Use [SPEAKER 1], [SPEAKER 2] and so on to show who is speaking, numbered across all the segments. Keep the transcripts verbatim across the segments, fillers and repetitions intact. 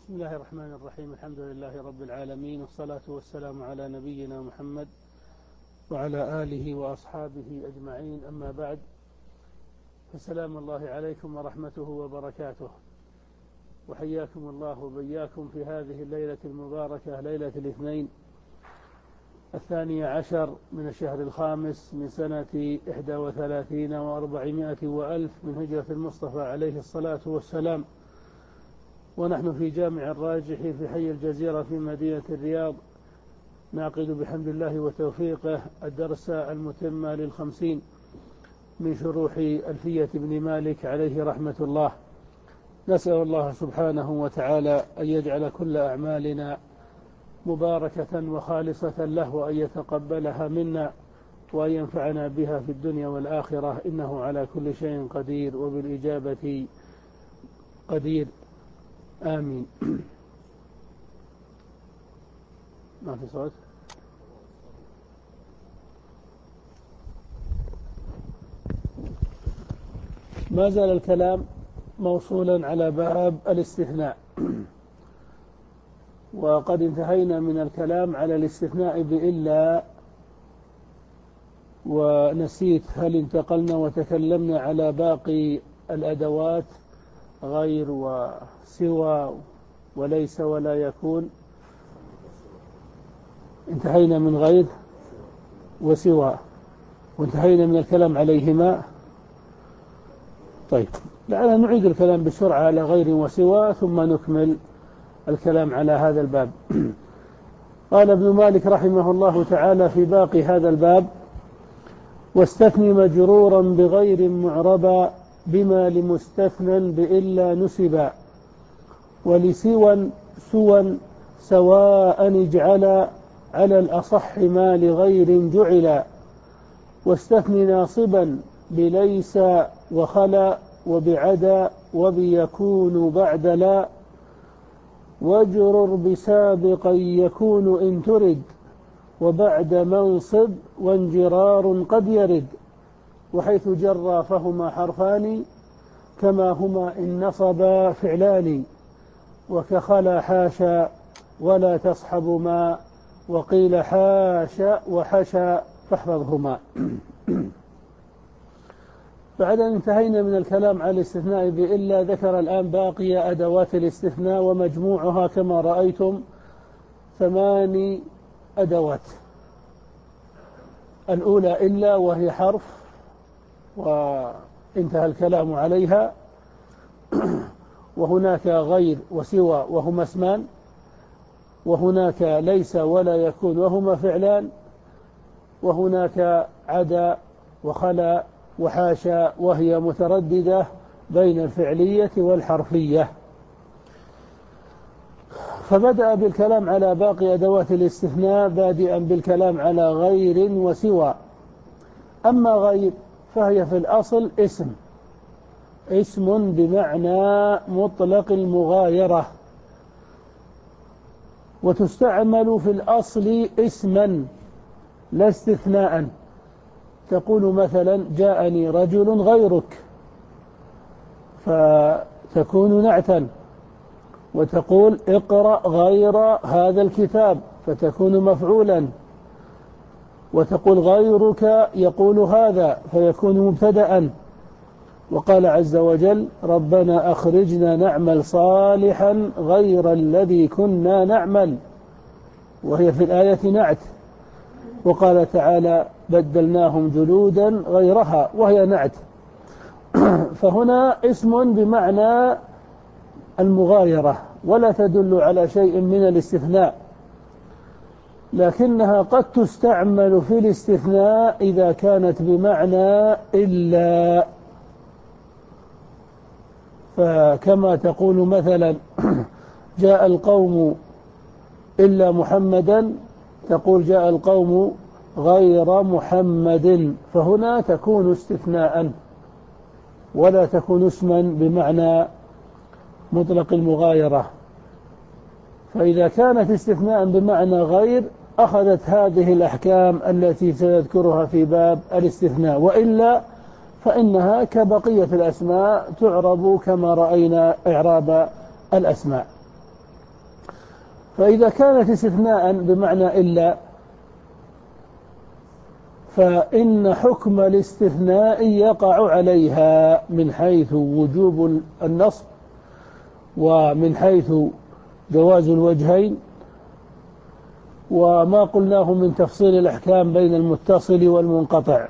[SPEAKER 1] بسم الله الرحمن الرحيم. الحمد لله رب العالمين، والصلاة والسلام على نبينا محمد وعلى آله وأصحابه أجمعين، أما بعد، فسلام الله عليكم ورحمته وبركاته، وحياكم الله وبياكم في هذه الليلة المباركة، ليلة الاثنين الثانية عشر من الشهر الخامس من سنة إحدى وثلاثين وأربعمائة وألف من هجرة المصطفى عليه الصلاة والسلام، ونحن في جامع الراجح في حي الجزيرة في مدينة الرياض، نعقد بحمد الله وتوفيقه الدرس المتم للخمسين من شروح ألفية ابن مالك عليه رحمة الله. نسأل الله سبحانه وتعالى أن يجعل كل أعمالنا مباركة وخالصة له، وأن يتقبلها منا، وأن ينفعنا بها في الدنيا والآخرة، إنه على كل شيء قدير وبالإجابة قدير، آمين. ما في صوت. ما زال الكلام موصولا على باب الاستثناء، وقد انتهينا من الكلام على الاستثناء بإلا، ونسيت هل انتقلنا وتكلمنا على باقي الأدوات غير وسوى وليس ولا يكون. انتهينا من غير وسوى وانتهينا من الكلام عليهما. طيب، لعلنا نعيد الكلام بسرعة على غير وسوى ثم نكمل الكلام على هذا الباب. قال ابن مالك رحمه الله تعالى في باقي هذا الباب: واستثني مجرورا بغير معربا بما لمستثنى بإلا نسبا، ولسوى سوى سواء اجعلا على الأصح ما لغير جعلا، واستثني ناصبا بليس وخلا وبعدا وبيكون بعد لا، واجرر بسابقا يكون إن ترد وبعد منصب وانجرار قد يرد، وحيث جرى فهما حرفان كما هما إن نصبا فعلان، وكخلا حاشا ولا تصحب ما وقيل حاشا وحشا فاحفظهما. بعد أن انتهينا من الكلام على الاستثناء بإلا، ذكر الآن باقي أدوات الاستثناء، ومجموعها كما رأيتم ثماني أدوات. الأولى إلا، وهي حرف وانتهى الكلام عليها، وهناك غير وسوى وهما اسمان، وهناك ليس ولا يكون وهما فعلان، وهناك عدا وخلا وحاشا وهي مترددة بين الفعلية والحرفية. فبدأ بالكلام على باقي أدوات الاستثناء بادئا بالكلام على غير وسوى. أما غير فهي في الأصل اسم اسم بمعنى مطلق المغايرة، وتستعمل في الأصل اسما لا استثناء. تقول مثلا: جاءني رجل غيرك، فتكون نعتا، وتقول: اقرأ غير هذا الكتاب، فتكون مفعولا، وتقول: غيرك يقول هذا، فيكون مبتدأ. وقال عز وجل: ربنا أخرجنا نعمل صالحا غير الذي كنا نعمل، وهي في الآية نعت. وقال تعالى: بدلناهم جلودا غيرها، وهي نعت. فهنا اسم بمعنى المغايرة، ولا تدل على شيء من الاستثناء، لكنها قد تستعمل في الاستثناء إذا كانت بمعنى إلا. فكما تقول مثلا: جاء القوم إلا محمدا، تقول: جاء القوم غير محمد، فهنا تكون استثناء ولا تكون اسما بمعنى مطلق المغايرة. فإذا كانت استثناء بمعنى غير أخذت هذه الأحكام التي سيذكرها في باب الاستثناء، وإلا فإنها كبقية الأسماء تعرب كما رأينا إعراب الأسماء. فإذا كانت استثناء بمعنى إلا فإن حكم الاستثناء يقع عليها من حيث وجوب النصب ومن حيث جواز الوجهين، وما قلناه من تفصيل الأحكام بين المتصل والمنقطع.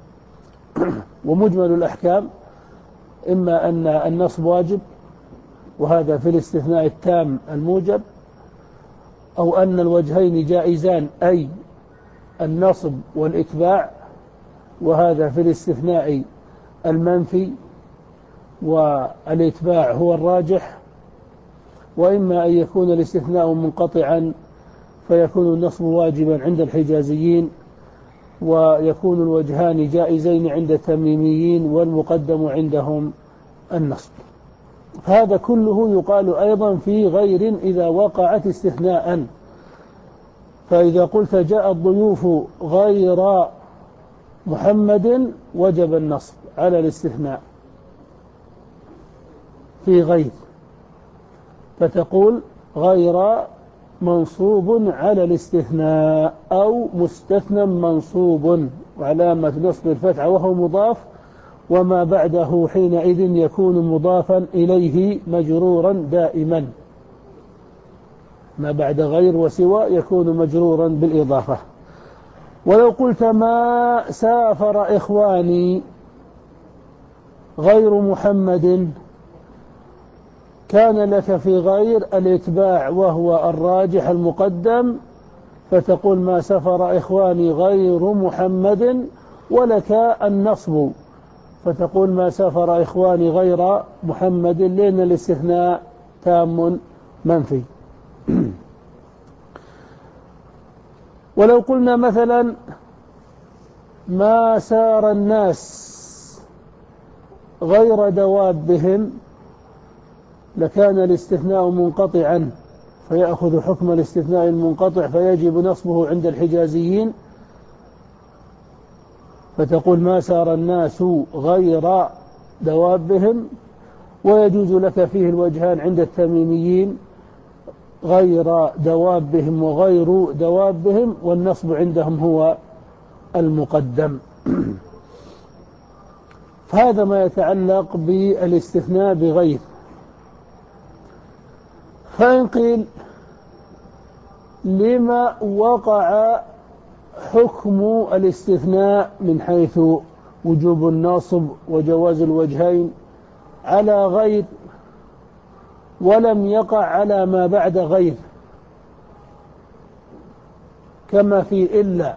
[SPEAKER 1] ومجمل الأحكام إما أن النصب واجب وهذا في الاستثناء التام الموجب، أو أن الوجهين جائزان أي النصب والإتباع وهذا في الاستثناء المنفي والإتباع هو الراجح، وإما أن يكون الاستثناء منقطعا فيكون النصب واجبا عند الحجازيين ويكون الوجهان جائزين عند التميميين والمقدم عندهم النصب. هذا كله يقال أيضا في غير إذا وقعت استثناء. فإذا قلت جاء الضيوف غير محمد وجب النصب على الاستثناء في غير، فتقول غير منصوب على الاستثناء أو مستثنى منصوب وعلامة نصب الفتحة وهو مضاف، وما بعده حينئذ يكون مضافا إليه مجرورا دائما. ما بعد غير وسوى يكون مجرورا بالإضافة. ولو قلت ما سافر إخواني غير محمد كان لك في غير الإتباع وهو الراجح المقدم، فتقول ما سافر إخواني غير محمد، ولك النصب فتقول ما سافر إخواني غير محمد، لأن الاستثناء تام منفي. ولو قلنا مثلا ما سار الناس غير دوابهم لكان الاستثناء منقطعا فيأخذ حكم الاستثناء المنقطع فيجب نصبه عند الحجازيين، فتقول ما سار الناس غير دوابهم، ويجوز لك فيه الوجهان عند التميميين غير دوابهم وغير دوابهم، والنصب عندهم هو المقدم. فهذا ما يتعلق بالاستثناء بغير. فإن قيل لما وقع حكم الاستثناء من حيث وجوب النصب وجواز الوجهين على غير ولم يقع على ما بعد غير كما في إلا؟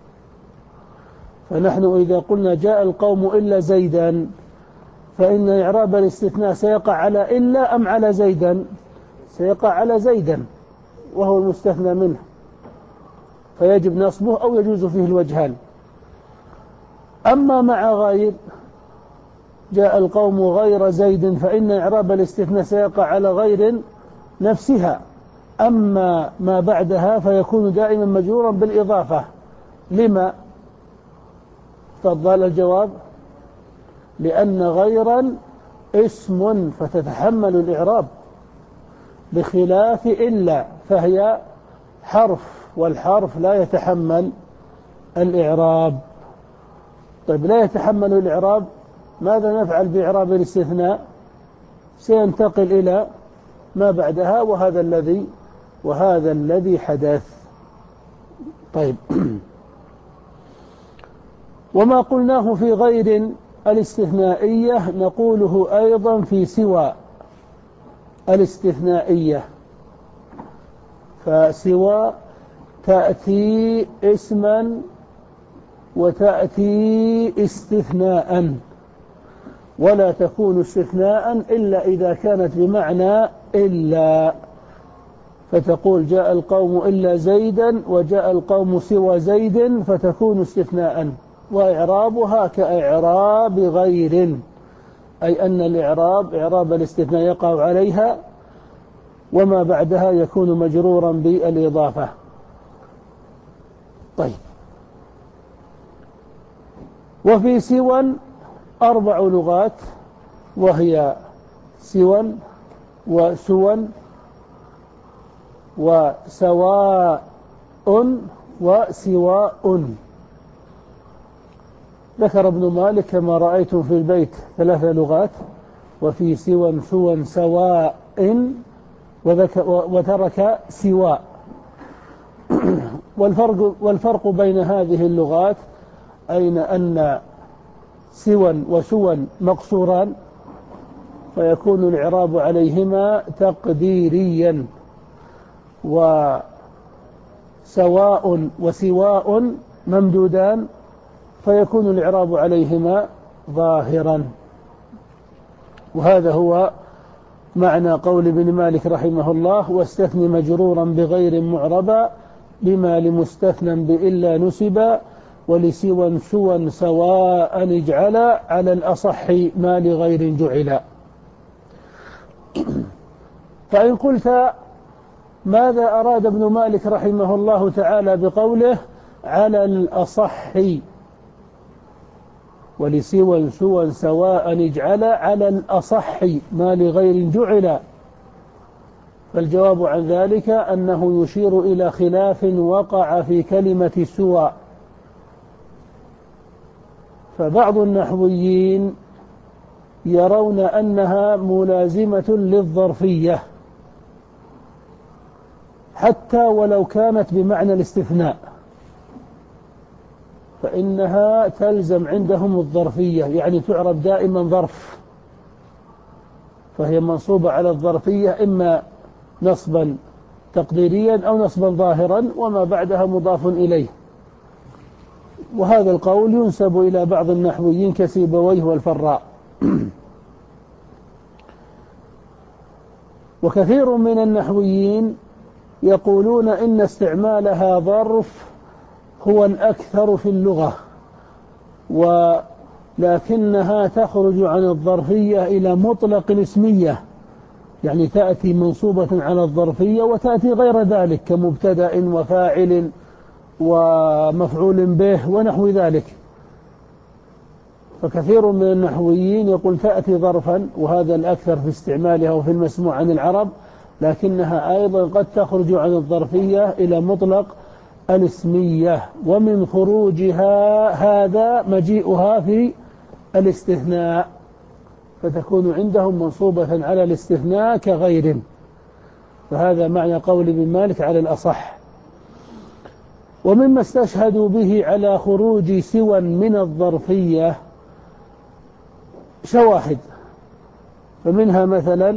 [SPEAKER 1] فنحن إذا قلنا جاء القوم إلا زيدا فإن إعراب الاستثناء سيقع على إلا أم على زيدا؟ سيقع على زيدا وهو المستثنى منه، فيجب نصبه أو يجوز فيه الوجهان. أما مع غير جاء القوم غير زيد فإن إعراب الاستثناء سيقع على غير نفسها، أما ما بعدها فيكون دائما مجرورا بالإضافة. لما؟ تفضل الجواب. لأن غيرا اسم فتتحمل الإعراب بخلاف إلا فهي حرف، والحرف لا يتحمل الإعراب. طيب لا يتحمل الإعراب، ماذا نفعل بإعراب الاستثناء؟ سينتقل إلى ما بعدها وهذا الذي وهذا الذي حدث. طيب وما قلناه في غير الاستثنائية نقوله أيضا في سوى الاستثنائية. فسوى تأتي اسما وتأتي استثناء، ولا تكون استثناء إلا إذا كانت بمعنى إلا، فتقول جاء القوم إلا زيدا وجاء القوم سوى زيد فتكون استثناء، وإعرابها كإعراب غير، أي أن الإعراب إعراب الاستثناء يقع عليها وما بعدها يكون مجرورا بالإضافة. طيب وفي سوى أربع لغات، وهي سوى وسوى وسواء وسواء. ذكر ابن مالك كما رأيتم في البيت ثلاث لغات، وفي سوى سوى سواء وترك سواء. والفرق, والفرق بين هذه اللغات أين أن سوى وسوى مقصوران، فيكون الإعراب عليهما تقديريا، وسواء وسواء ممدودان فيكون الإعراب عليهما ظاهرا. وهذا هو معنى قول ابن مالك رحمه الله: واستثن مجرورا بغير معربا بما لمستثنى بإلا نسبا ولسوى سوى سواء اجعلا على الأصح ما لغير جعلا. فإن قلت ماذا أراد ابن مالك رحمه الله تعالى بقوله على الأصح ولسوى سوى سواء اجعلا على الأصح ما لغير جعلا؟ فالجواب عن ذلك أنه يشير إلى خلاف وقع في كلمة سوى. فبعض النحويين يرون أنها ملازمة للظرفية حتى ولو كانت بمعنى الاستثناء، فإنها تلزم عندهم الظرفية، يعني تعرب دائما ظرف، فهي منصوبة على الظرفية إما نصبا تقديريا أو نصبا ظاهرا وما بعدها مضاف إليه. وهذا القول ينسب إلى بعض النحويين كسيبويه والفراء. وكثير من النحويين يقولون إن استعمالها ظرف هو الأكثر في اللغة، ولكنها تخرج عن الظرفية إلى مطلق الاسمية، يعني تأتي منصوبة على الظرفية وتأتي غير ذلك كمبتدأ وفاعل ومفعول به ونحو ذلك. فكثير من النحويين يقول تأتي ظرفا، وهذا الأكثر في استعمالها وفي المسموع عن العرب، لكنها أيضا قد تخرج عن الظرفية إلى مطلق الاسمية، ومن خروجها هذا مجيئها في الاستثناء، فتكون عندهم منصوبة على الاستثناء كغير. فهذا معنى قول ابن مالك على الأصح. ومما استشهدوا به على خروج سوى من الظرفية شواهد، فمنها مثلا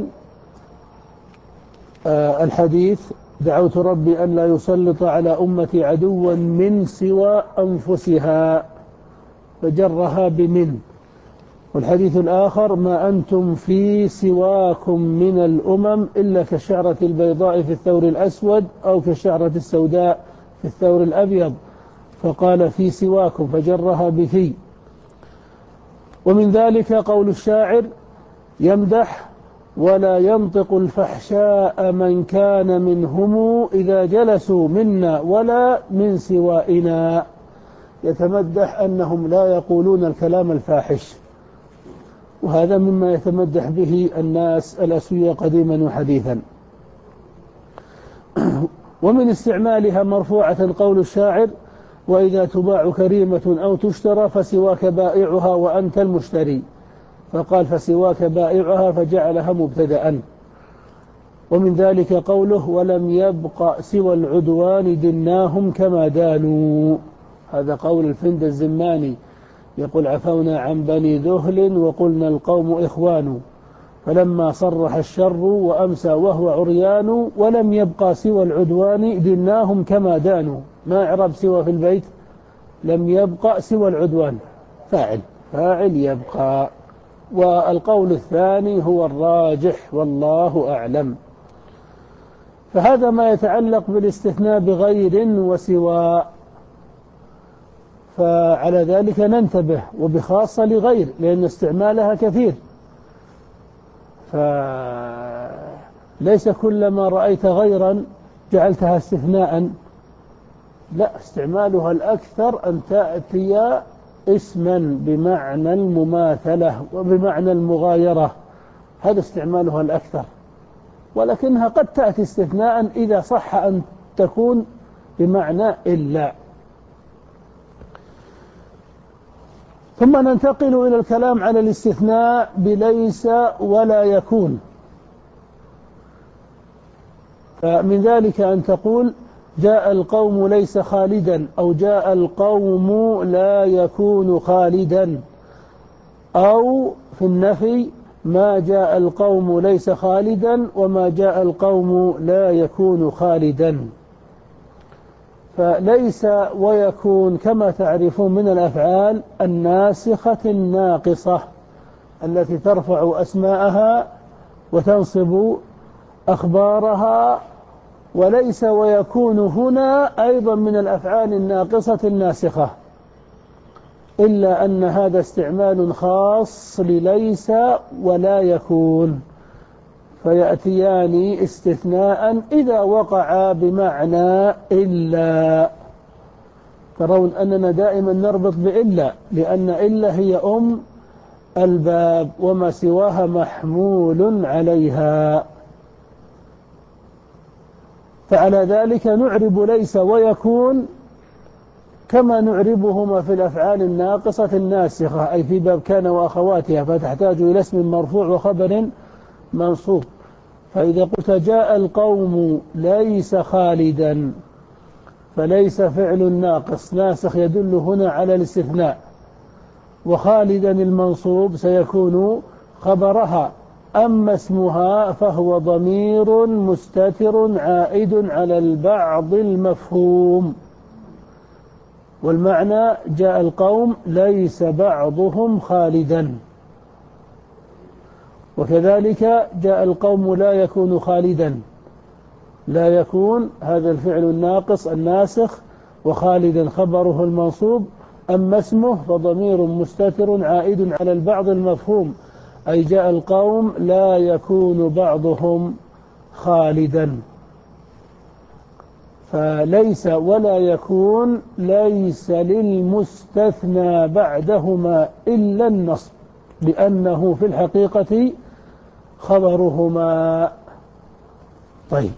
[SPEAKER 1] الحديث: دعوت ربي أن لا يسلط على أمتي عدوا من سوى أنفسها، فجرها بمن. والحديث الآخر: ما أنتم في سواكم من الأمم إلا كالشعرة البيضاء في الثور الأسود أو كالشعرة السوداء في الثور الأبيض، فقال في سواكم فجرها بفي. ومن ذلك قول الشاعر: يمدح ولا ينطق الفحشاء من كان منهم إذا جلسوا منا ولا من سوائنا، يتمدح أنهم لا يقولون الكلام الفاحش، وهذا مما يتمدح به الناس الأسوية قديما وحديثا. ومن استعمالها مرفوعة قول الشاعر: وإذا تباع كريمة أو تشترى فسواك بائعها وأنت المشتري، فقال فسواك بائعها فجعلها مبتدأ. ومن ذلك قوله: ولم يبق سوى العدوان دناهم كما دانوا، هذا قول الفند الزماني، يقول: عفونا عن بني ذهل وقلنا القوم إخوان، فلما صرح الشر وأمسى وهو عريان ولم يبقى سوى العدوان دناهم كما دانوا. ما إعراب سوى في البيت؟ لم يبقى سوى العدوان، فاعل فاعل يبقى. والقول الثاني هو الراجح والله أعلم. فهذا ما يتعلق بالاستثناء بغير وسوى، فعلى ذلك ننتبه، وبخاصة لغير لأن استعمالها كثير، فليس كلما رأيت غيرا جعلتها استثناء، لا، استعمالها الأكثر أن تأتي اسما بمعنى المماثلة وبمعنى المغايرة، هذا استعمالها الأكثر. ولكنها قد تأتي استثناء إذا صح أن تكون بمعنى إلا. ثم ننتقل إلى الكلام على الاستثناء بليس ولا يكون. فمن ذلك أن تقول جاء القوم ليس خالدا، أو جاء القوم لا يكون خالدا، أو في النفي ما جاء القوم ليس خالدا وما جاء القوم لا يكون خالدا. فليس ويكون كما تعرفون من الأفعال الناسخة الناقصة التي ترفع أسماءها وتنصب أخبارها، وليس ويكون هنا أيضا من الأفعال الناقصة الناسخة، إلا أن هذا استعمال خاص لليس ولا يكون، فيأتيان استثناء إذا وقع بمعنى إلا. ترون أننا دائما نربط بإلا، لأن إلا هي أم الباب وما سواها محمول عليها. فعلى ذلك نعرب ليس ويكون كما نعربهما في الأفعال الناقصة الناسخة، أي في باب كان وأخواتها، فتحتاج إلى اسم مرفوع وخبر منصوب. فإذا قلت جاء القوم ليس خالدا، فليس فعل ناقص ناسخ يدل هنا على الاستثناء، وخالدا المنصوب سيكون خبرها. أما اسمها فهو ضمير مستتر عائد على البعض المفهوم، والمعنى جاء القوم ليس بعضهم خالدا. وكذلك جاء القوم لا يكون خالدا، لا يكون هذا الفعل الناقص الناسخ، وخالدا خبره المنصوب. أما اسمه فضمير مستتر عائد على البعض المفهوم، أي جاء القوم لا يكون بعضهم خالدا. فليس ولا يكون ليس للمستثنى بعدهما إلا النصب، لأنه في الحقيقة خبرهما. طيب،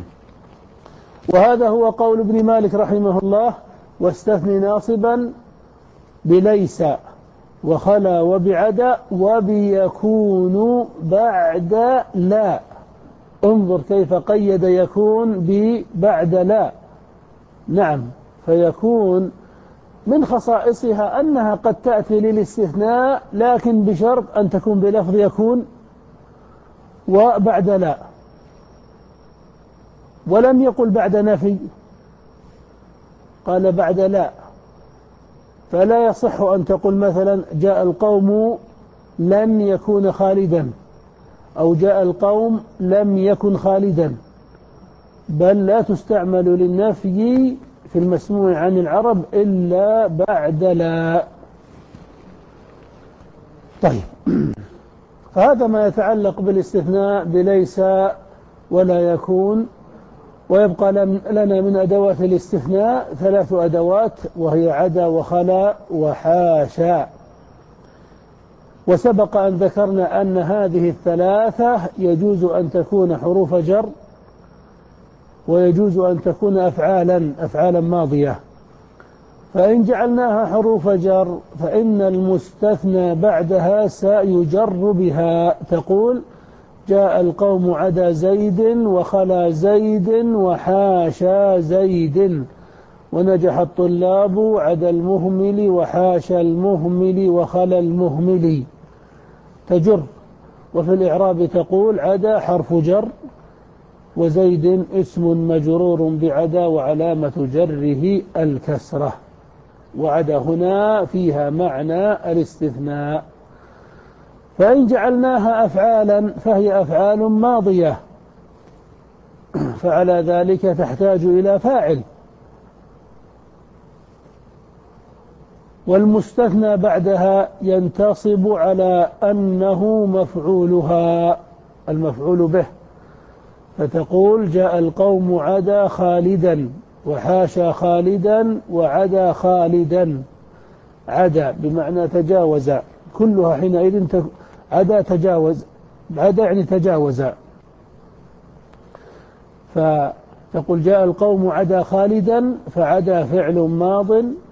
[SPEAKER 1] وهذا هو قول ابن مالك رحمه الله: واستثني ناصبا بليس وخلا وبعدا وبيكون بعد لا. انظر كيف قيد يكون ببعد لا. نعم، فيكون من خصائصها أنها قد تأتي للاستثناء، لكن بشرط أن تكون بلفظ يكون وبعد لا، ولم يقل بعد نفي، قال بعد لا. فلا يصح أن تقول مثلا جاء القوم لن يكون خالدا، أو جاء القوم لم يكن خالدا، بل لا تستعمل للنفي في المسموع عن العرب إلا بعد لا. طيب، فهذا ما يتعلق بالاستثناء بليس ولا يكون. ويبقى لنا من أدوات الاستثناء ثلاث أدوات، وهي عدا وخلا وحاشا. وسبق أن ذكرنا أن هذه الثلاثة يجوز أن تكون حروف جر، ويجوز أن تكون أفعالا أفعالا ماضية. فإن جعلناها حروف جر فإن المستثنى بعدها سيجر بها. تقول جاء القوم عدا زيد وخلا زيد وحاشا زيد، ونجح الطلاب عدا المهمل وحاشا المهمل وخلا المهمل، تجر. وفي الإعراب تقول عدا حرف جر، وزيد اسم مجرور بعدا وعلامة جره الكسرة. وعدا هنا فيها معنى الاستثناء. فإن جعلناها أفعالا فهي أفعال ماضية، فعلى ذلك تحتاج إلى فاعل. والمستثنى بعدها ينتصب على أنه مفعولها، المفعول به. فتقول جاء القوم عدا خالدا وحاشا خالدا وعدا خالدا. عدا بمعنى تجاوز، كلها حينئذ عدا تجاوز، عدا يعني تجاوز. فتقول جاء القوم عدا خالدا، فعدا فعل ماض،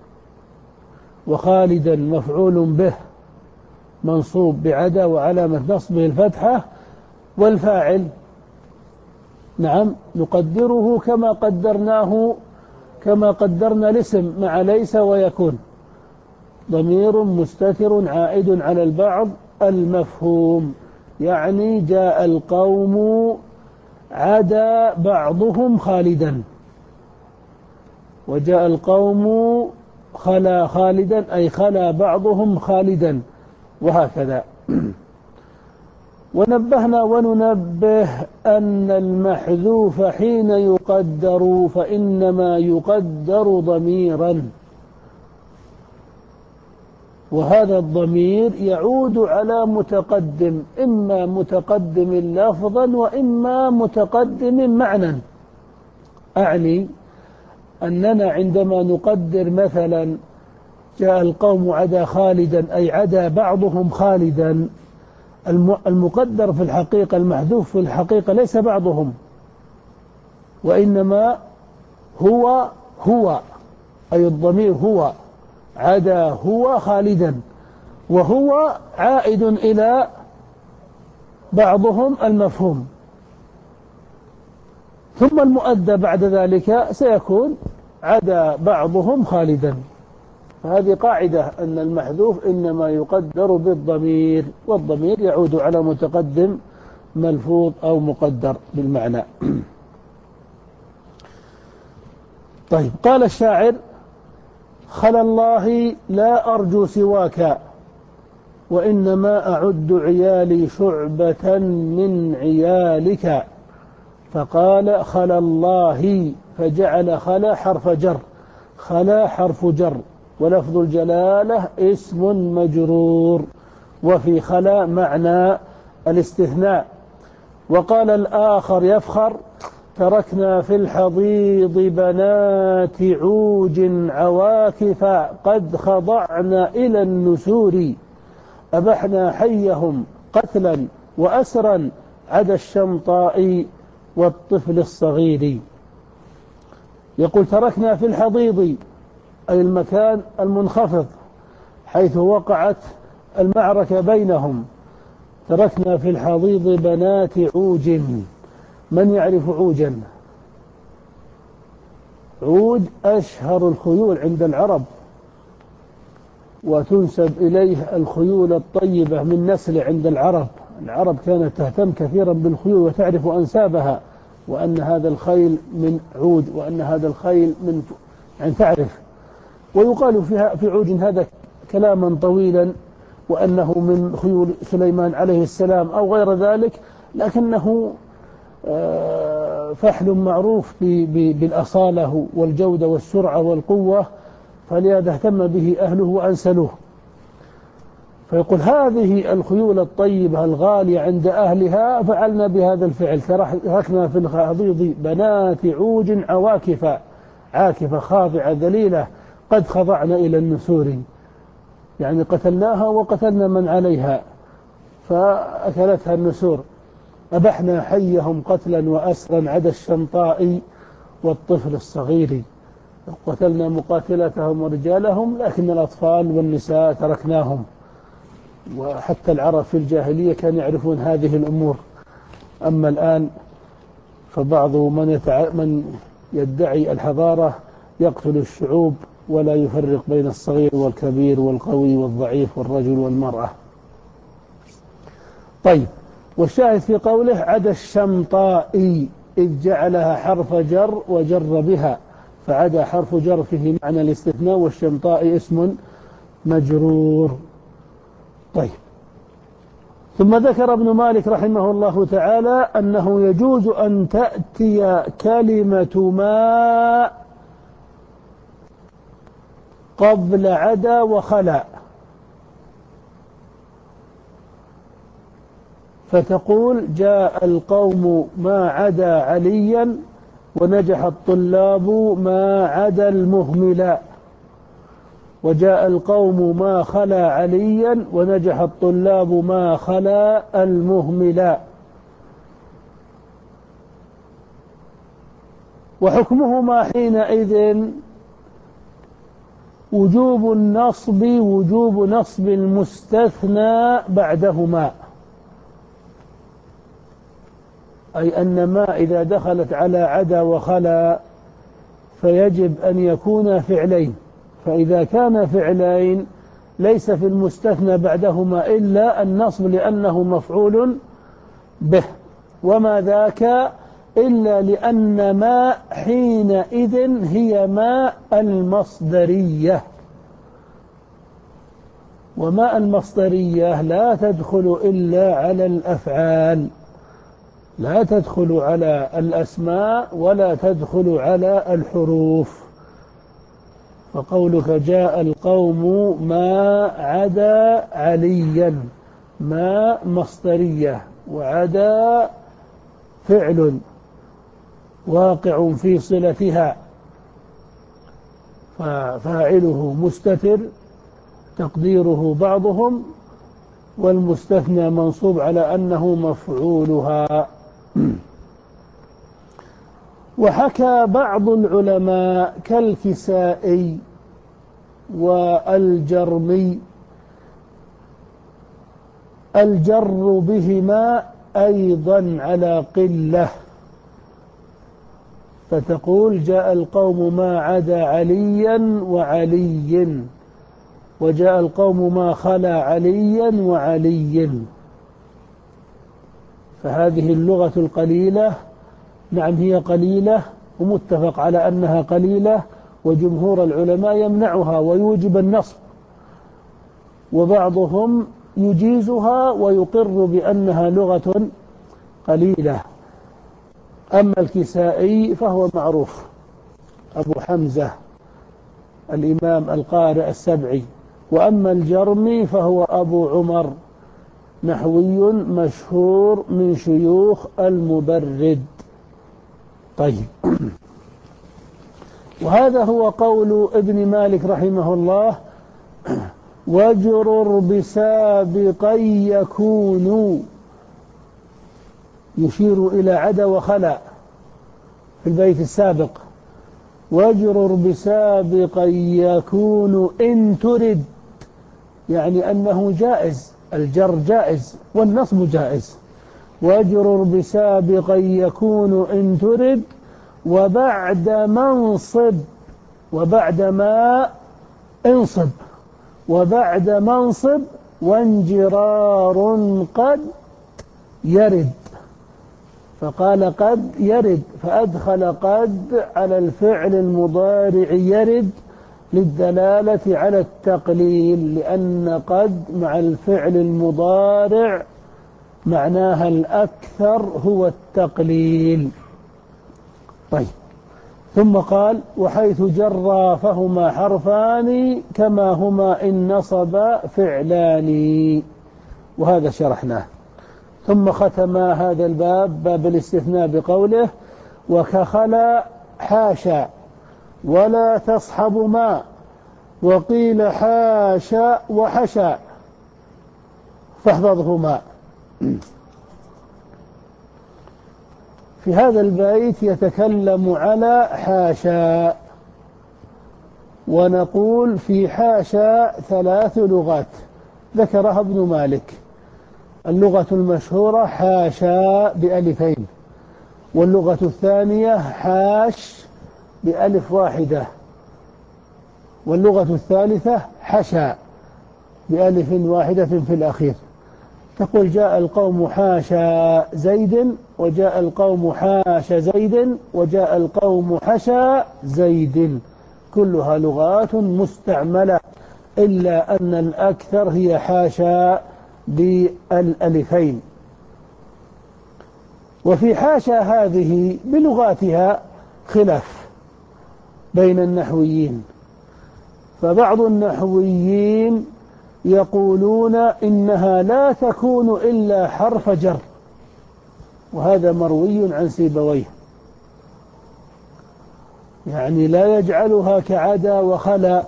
[SPEAKER 1] وخالدا مفعول به منصوب بعدا وعلامة نصبه الفتحة، والفاعل نعم نقدره كما قدرناه كما قدرنا الاسم مع ليس ويكون، ضمير مستتر عائد على البعض المفهوم، يعني جاء القوم عدا بعضهم خالدا، وجاء القوم خلا خالدا أي خلا بعضهم خالدا، وهكذا. ونبهنا وننبه أن المحذوف حين يقدر فإنما يقدر ضميرا، وهذا الضمير يعود على متقدم، إما متقدم لفظا وإما متقدم معنى. أعني أننا عندما نقدر مثلا جاء القوم عدا خالدا أي عدا بعضهم خالدا، المقدر في الحقيقة المحذوف في الحقيقة ليس بعضهم، وإنما هو هو أي الضمير هو، عدا هو خالدا، وهو عائد إلى بعضهم المفهوم، ثم المؤدى بعد ذلك سيكون عدا بعضهم خالدا. فهذه قاعدة أن المحذوف إنما يقدر بالضمير، والضمير يعود على متقدم ملفوظ أو مقدر بالمعنى. طيب، قال الشاعر: خلا الله لا أرجو سواك، وإنما أعد عيالي شعبة من عيالك. فقال خلا الله، فجعل خلا حرف جر، خلا حرف جر، ولفظ الجلالة اسم مجرور، وفي خلا معنى الاستثناء. وقال الآخر يفخر: تركنا في الحضيض بنات عوج عواكف قد خضعن إلى النسور، أبحنا حيهم قتلا وأسرا عدا الشمطاء والطفل الصغير. يقول: تركنا في الحضيض أي المكان المنخفض حيث وقعت المعركة بينهم، تركنا في الحضيض بنات عوج. من يعرف عوجا؟ عوج أشهر الخيول عند العرب، وتنسب إليه الخيول الطيبة من نسل عند العرب. العرب كانت تهتم كثيرا بالخيول وتعرف أنسابها، وأن هذا الخيل من عوج، وأن هذا الخيل من يعني تعرف. ويقال فيها في عوج هذا كلاما طويلا، وأنه من خيول سليمان عليه السلام أو غير ذلك، لكنه فحل معروف بالأصالة والجودة والسرعة والقوة، فلهذا اهتم به أهله وأنسلوه. فيقول: هذه الخيول الطيبة الغالية عند أهلها فعلنا بهذا الفعل، تركنا في الحضيض بنات عوج عواكف، عاكفة خاضعة ذليلة، قد خضعنا إلى النسور، يعني قتلناها وقتلنا من عليها فأكلتها النسور. أبحنا حيهم قتلا وأسرا عدا الشمطاء والطفل الصغير، قتلنا مقاتلتهم ورجالهم، لكن الأطفال والنساء تركناهم. وحتى العرب في الجاهلية كانوا يعرفون هذه الأمور. أما الآن فبعض من, يتع... من يدعي الحضارة يقتل الشعوب ولا يفرق بين الصغير والكبير والقوي والضعيف والرجل والمرأة. طيب، والشاهد في قوله عدا الشمطاء إذ جعلها حرف جر وجر بها، فعدا حرف جر فيه معنى الاستثناء، والشمطاء اسم مجرور. طيب، ثم ذكر ابن مالك رحمه الله تعالى أنه يجوز أن تأتي كلمة ما قبل عدا وخلا، فتقول جاء القوم ما عدا عليا، ونجح الطلاب ما عدا المهملا، وجاء القوم ما خلا عليا، ونجح الطلاب ما خلا المهملا. وحكمهما حينئذ وجوب النصب وجوب نصب المستثنى بعدهما، أي أن ما إذا دخلت على عدا وخلا فيجب أن يكون فعلين، فإذا كان فعلين ليس في المستثنى بعدهما إلا النصب لأنه مفعول به، وما ذاك إلا لأن ما حينئذ هي ما المصدرية، وما المصدرية لا تدخل إلا على الأفعال، لا تدخل على الأسماء ولا تدخل على الحروف. فقولك جاء القوم ما عدا عليا، ما مصدرية وعدا فعل واقع في صلتها، ففاعله مستتر تقديره بعضهم، والمستثنى منصوب على أنه مفعولها. وحكى بعض العلماء كالكسائي والجرمي الجر بهما أيضا على قلة، فتقول جاء القوم ما عدا عليا وعلي، وجاء القوم ما خلا عليا وعلي. فهذه اللغة القليلة نعم هي قليلة ومتفق على أنها قليلة، وجمهور العلماء يمنعها ويوجب النصب، وبعضهم يجيزها ويقر بأنها لغة قليلة. أما الكسائي فهو معروف أبو حمزة الإمام القارئ السبعي، وأما الجرمي فهو أبو عمر نحوي مشهور من شيوخ المبرد. طيب، وهذا هو قول ابن مالك رحمه الله: واجرر بسابقا يكون، يشير إلى عدا وخلا في البيت السابق. واجرر بسابقا يكون إن ترد، يعني أنه جائز، الجر جائز والنصب جائز. واجرر بسابقا يكون إن ترد، وبعد منصب، وبعد ما انصب، وبعد منصب وانجرار قد يرد. فقال قد يرد، فأدخل قد على الفعل المضارع يرد للدلالة على التقليل، لأن قد مع الفعل المضارع معناها الأكثر هو التقليل. طيب، ثم قال: وحيث جرى فهما حرفان كما هما إن نصب فعلان. وهذا شرحناه. ثم ختم هذا الباب باب الاستثناء بقوله: وكخلا حاشا ولا تصحب ما، وقيل حاشا وحشا، فاحفظهما. في هذا البيت يتكلم على حاشا، ونقول في حاشا ثلاث لغات ذكرها ابن مالك. اللغة المشهورة حاشا بألفين، واللغة الثانية حاش بألف واحدة، واللغة الثالثة حشا بألف واحدة في الأخير. تقول جاء القوم حاشا زيد، وجاء القوم حاش زيد، وجاء القوم حشا زيد، كلها لغات مستعملة، إلا أن الأكثر هي حاشا بالألفين. وفي حاشا هذه بلغاتها خلاف بين النحويين، فبعض النحويين يقولون إنها لا تكون إلا حرف جر، وهذا مروي عن سيبويه، يعني لا يجعلها كعدا وخلا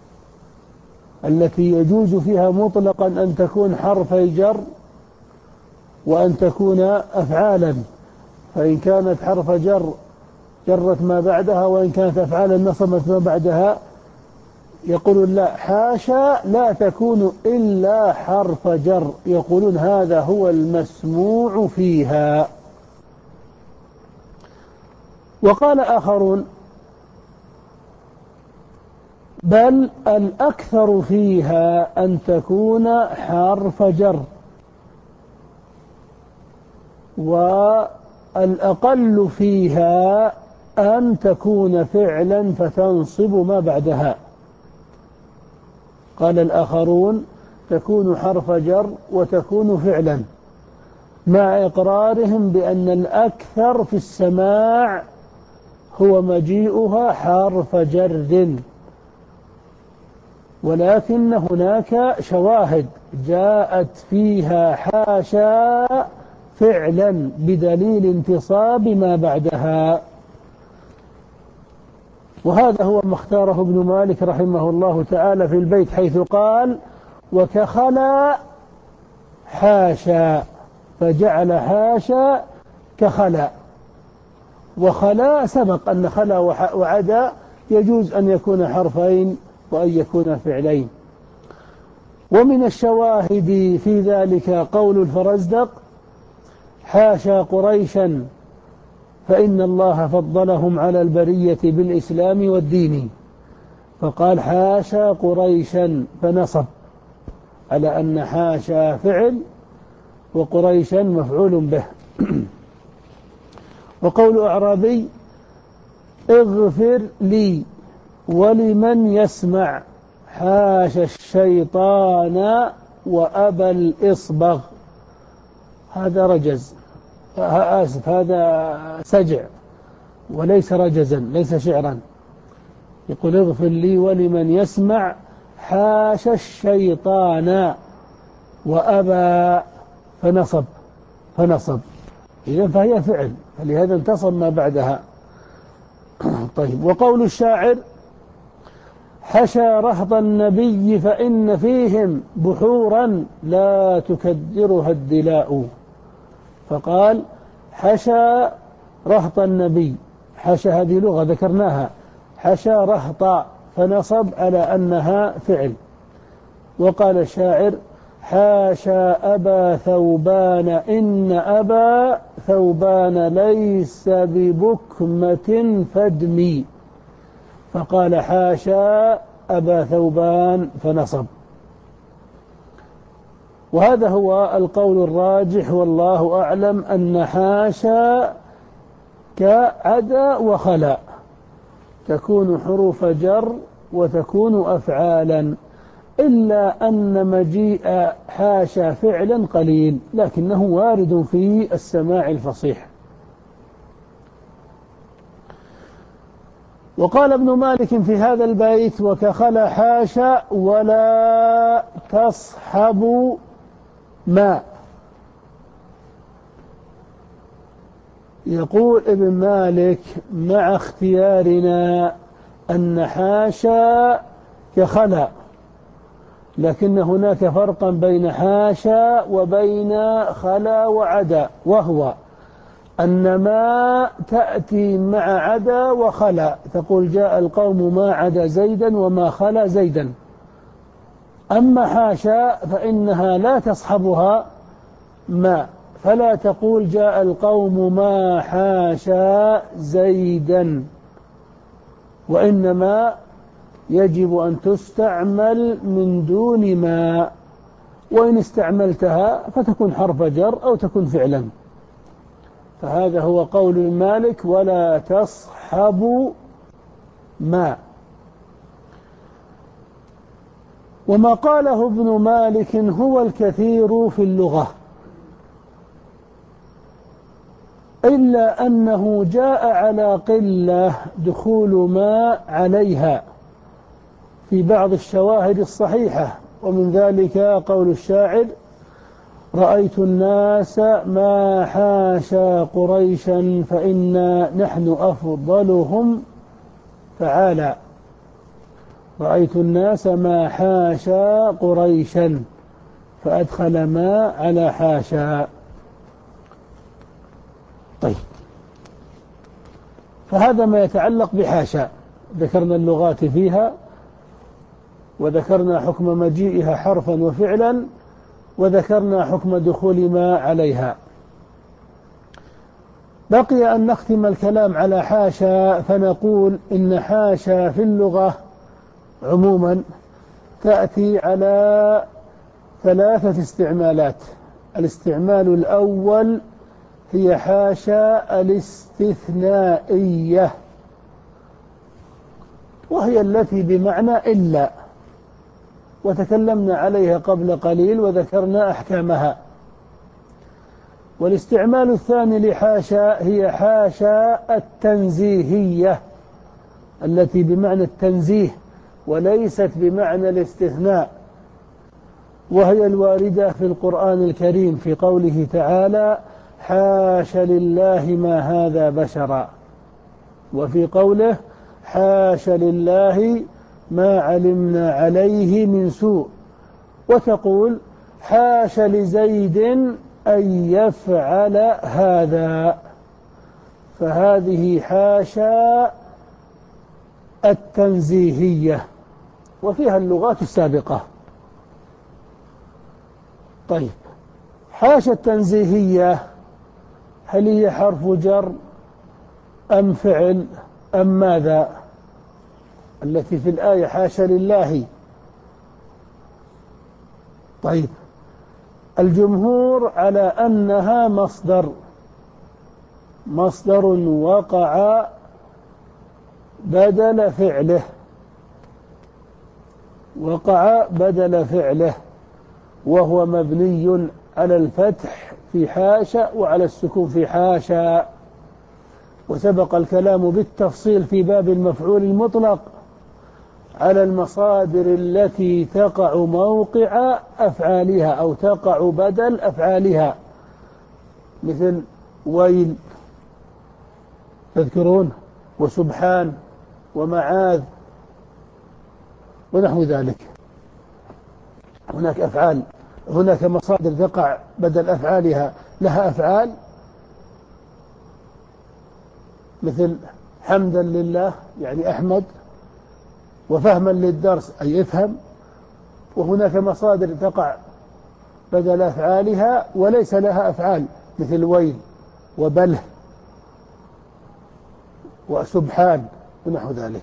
[SPEAKER 1] التي يجوز فيها مطلقا أن تكون حرفي جر وأن تكون أفعالا، فإن كانت حرف جر جرت ما بعدها، وإن كانت أفعالا نصبت ما بعدها يقولون لا، حاشا لا تكون إلا حرف جر، يقولون هذا هو المسموع فيها. وقال آخرون بل الأكثر فيها أن تكون حرف جر، والأقل فيها أن تكون فعلا فتنصب ما بعدها. قال الآخرون تكون حرف جر وتكون فعلا، مع إقرارهم بأن الأكثر في السماع هو مجيئها حرف جر، ولكن هناك شواهد جاءت فيها حاشا فعلا بدليل انتصاب ما بعدها. وهذا هو ما اختاره ابن مالك رحمه الله تعالى في البيت، حيث قال وكخلا حاشا، فجعل حاشا كخلا. وخلا سبق أن خلا وعدا يجوز أن يكون حرفين وأن يكون فعلين. ومن الشواهد في ذلك قول الفرزدق حاشا قريشا فإن الله فضلهم على البرية بالإسلام والدين، فقال حاشا قريشا فنصب على أن حاشا فعل وقريشا مفعول به. وقول أعرابي اغفر لي ولمن يسمع حاشا الشيطان وأبى الإصبغ، هذا رجز، آسف هذا سجع وليس رجزا، ليس شعرا. يقول اغفر لي ولمن يسمع حاشا الشيطان وأبى فنصب فنصب إذن فهي فعل، فلهذا انتصب ما بعدها. طيب. وقول الشاعر حشى رهط النبي فإن فيهم بحورا لا تكدرها الدلاء، فقال حشى رهط النبي، حشى هذه لغة ذكرناها، حشى رهط فنصب على أنها فعل. وقال الشاعر حاشا أبا ثوبان إن أبا ثوبان ليس ببكمة فادمي، فقال حاشا أبا ثوبان فنصب. وهذا هو القول الراجح والله أعلم، أن حاشا كعدا وخلا تكون حروف جر وتكون أفعالا، إلا أن مجيء حاشا فعلا قليل لكنه وارد في السماع الفصيح. وقال ابن مالك في هذا البيت وكخلا حاشا ولا تصحب ما. يقول ابن مالك مع اختيارنا أن حاشا كخلا، لكن هناك فرقا بين حاشا وبين خلا وعدا، وهو أن ما تأتي مع عدا وخلا، تقول جاء القوم ما عدا زيدا وما خلا زيدا. أما حاشا فإنها لا تصحبها ما، فلا تقول جاء القوم ما حاشا زيدا، وإنما يجب أن تستعمل من دون ما، وإن استعملتها فتكون حرف جر أو تكون فعلا. فهذا هو قول المالك ولا تصحب ما. وما قاله ابن مالك هو الكثير في اللغة، إلا أنه جاء على قلة دخول ما عليها في بعض الشواهد الصحيحة، ومن ذلك قول الشاعر رأيت الناس ما حاشا قريشا فإنا نحن أفضلهم فعالا. رأيت الناس ما حاشا قريشا فأدخل ما على حاشا. طيب. فهذا ما يتعلق بحاشا. ذكرنا اللغات فيها، وذكرنا حكم مجيئها حرفا وفعلا، وذكرنا حكم دخول ما عليها. بقي أن نختم الكلام على حاشا، فنقول إن حاشا في اللغة عموما تأتي على ثلاثة استعمالات. الاستعمال الأول هي حاشا الاستثنائية، وهي التي بمعنى إلا، وتكلمنا عليها قبل قليل وذكرنا أحكامها. والاستعمال الثاني لحاشا هي حاشا التنزيهية، التي بمعنى التنزيه وليست بمعنى الاستثناء، وهي الواردة في القرآن الكريم في قوله تعالى: حاش لله ما هذا بشرا، وفي قوله: حاش لله ما علمنا عليه من سوء، وتقول: حاش لزيد أن يفعل هذا. فهذه حاشا التنزيهية، وفيها اللغات السابقة. طيب، حاشا التنزيهية هل هي حرف جر أم فعل أم ماذا؟ التي في الآية حاشا لله. طيب، الجمهور على أنها مصدر مصدر وقع بدل فعله وقع بدل فعله وهو مبني على الفتح في حاشا وعلى السكون في حاشا. وسبق الكلام بالتفصيل في باب المفعول المطلق على المصادر التي تقع موقع أفعالها أو تقع بدل أفعالها، مثل ويل، تذكرون، وسبحان، ومعاذ، ونحو ذلك. هناك أفعال، هناك مصادر تقع بدل أفعالها لها أفعال، مثل حمدا لله يعني أحمد، وفهما للدرس أي افهم. وهناك مصادر تقع بدل أفعالها وليس لها أفعال، مثل ويل وبله وسبحان ونحو ذلك.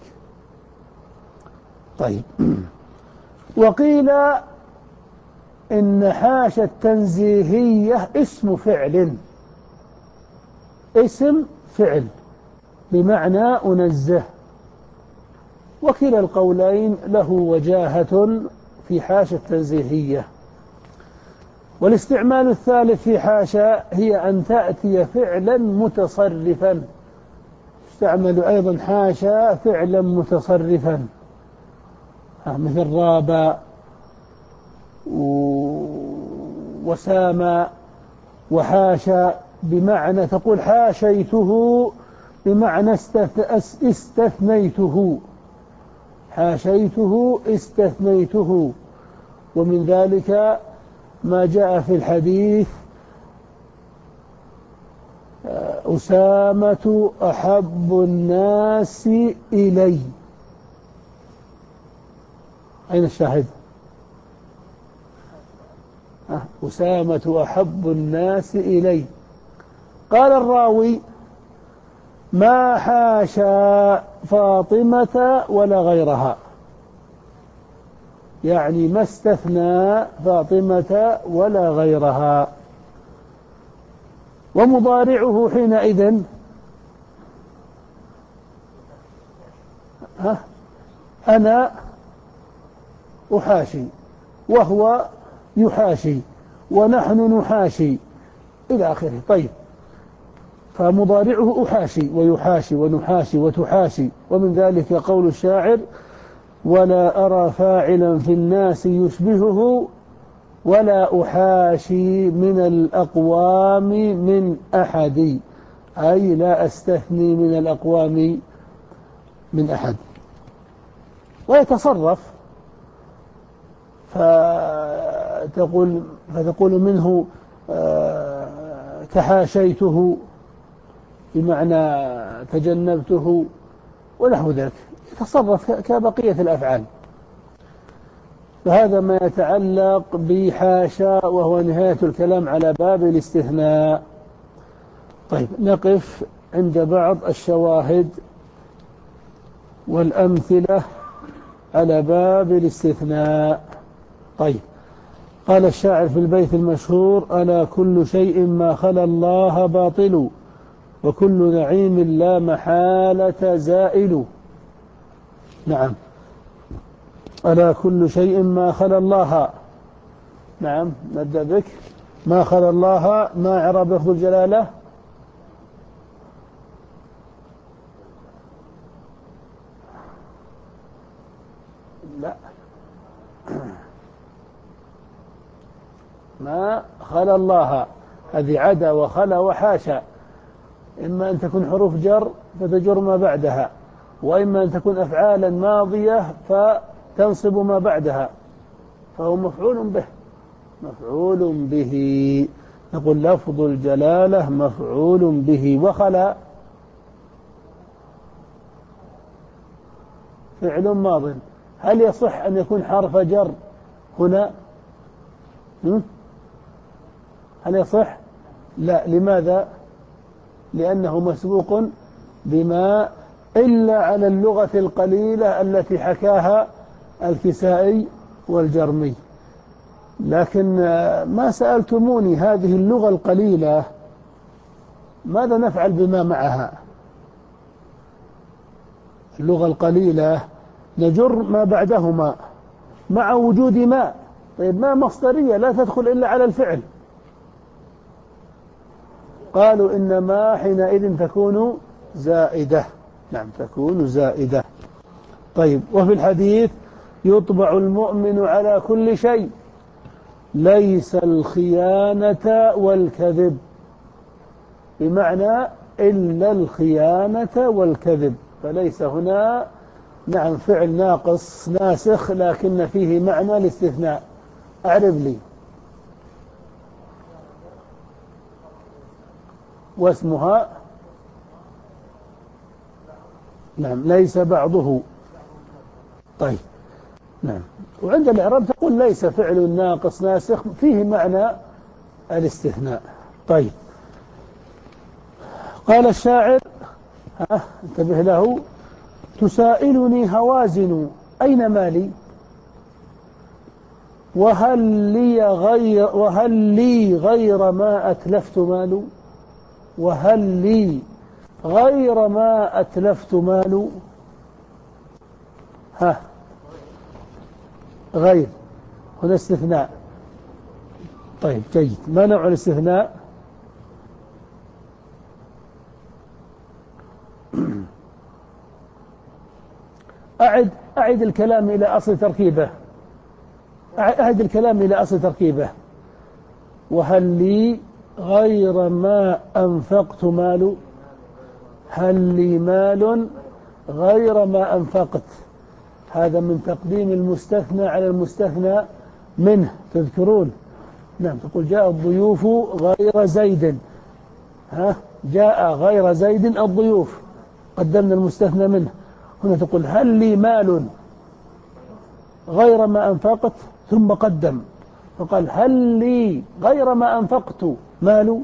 [SPEAKER 1] طيب، وقيل إن حاشا التنزيهية اسم فعل اسم فعل بمعنى أنزه، وكلا القولين له وجاهة في حاشا التنزيهية. والاستعمال الثالث في حاشا هي أن تأتي فعلا متصرفا. استعمل أيضا حاشا فعلا متصرفا، مثل راب وسام وحاشا، بمعنى تقول حاشيته بمعنى استثنيته، حاشيته استثنيته. ومن ذلك ما جاء في الحديث: أسامة أحب الناس إلي. أين الشاهد؟ أسامة أحب الناس إلي. قال الراوي: ما حاشا فاطمة ولا غيرها، يعني ما استثنى فاطمة ولا غيرها. ومضارعه حينئذ ها أنا أحاشي، وهو يحاشي، ونحن نحاشي، إلى آخره. طيب، فمضارعه أحاشي ويحاشي ونحاشي وتحاشي. ومن ذلك قول الشاعر: ولا أرى فاعلا في الناس يشبهه، ولا أحاشي من الأقوام من أحد، أي لا أستثني من الأقوام من أحد. ويتصرف، فتقول, فتقول منه تحاشيته بمعنى تجنبته ونحو ذلك، يتصرف كبقية الأفعال. فهذا ما يتعلق بحاشا، وهو نهاية الكلام على باب الاستثناء. طيب، نقف عند بعض الشواهد والأمثلة على باب الاستثناء. طيب، قال الشاعر في البيت المشهور: ألا كل شيء ما خلا الله باطل، وكل نعيم لا محالة زائل. نعم، ألا كل شيء ما خلا الله. نعم، نبدأ بك. ما خلا الله، ما إعراب لفظ الجلالة؟ لا، ما خلا الله هذه عدا وخلا وحاشا، إما أن تكون حروف جر فتجر ما بعدها، وإما أن تكون أفعالا ماضية فتنصب ما بعدها، فهو مفعول به. مفعول به، نقول لفظ الجلالة مفعول به. وخلا فعل ماض. هل يصح أن يكون حرف جر هنا؟ هل يصح؟ لا. لماذا؟ لأنه مسبوق بما إلا على اللغة القليلة التي حكاها الكسائي والجرمي. لكن ما سألتموني هذه اللغة القليلة ماذا نفعل بما معها؟ اللغة القليلة نجر ما بعدهما مع وجود ما. طيب، ما مصدرية لا تدخل إلا على الفعل. قالوا إنما حينئذ تكون زائدة. نعم، تكون زائدة. طيب، وفي الحديث: يطبع المؤمن على كل شيء ليس الخيانة والكذب، بمعنى إلا الخيانة والكذب. فليس هنا نعم فعل ناقص ناسخ، لكن فيه معنى الاستثناء. أعرب لي. واسمها نعم ليس بعضه. طيب، نعم. وعند الإعراب تقول ليس فعل ناقص ناسخ، فيه معنى الاستثناء. طيب، قال الشاعر: ها انتبه له: تسائلني هوازن أين مالي، وهل لي غير وهل لي غير ما أتلفت مال. وهل لي غير ما أتلفت مال. ها، غير هنا استثناء. طيب، جيد. ما نوع الاستثناء؟ أعد أعد الكلام إلى أصل تركيبه. أعد الكلام إلى أصل تركيبه. وهل لي غير ما أنفقت مال. هل لي مال غير ما أنفقت. هذا من تقديم المستثنى على المستثنى منه. تذكرون؟ نعم، تقول: جاء الضيوف غير زيد. ها، جاء غير زيد الضيوف، قدمنا المستثنى منه. هنا تقول: هل لي مال غير ما أنفقت، ثم قدم فقال: هل لي غير ما أنفقت مال.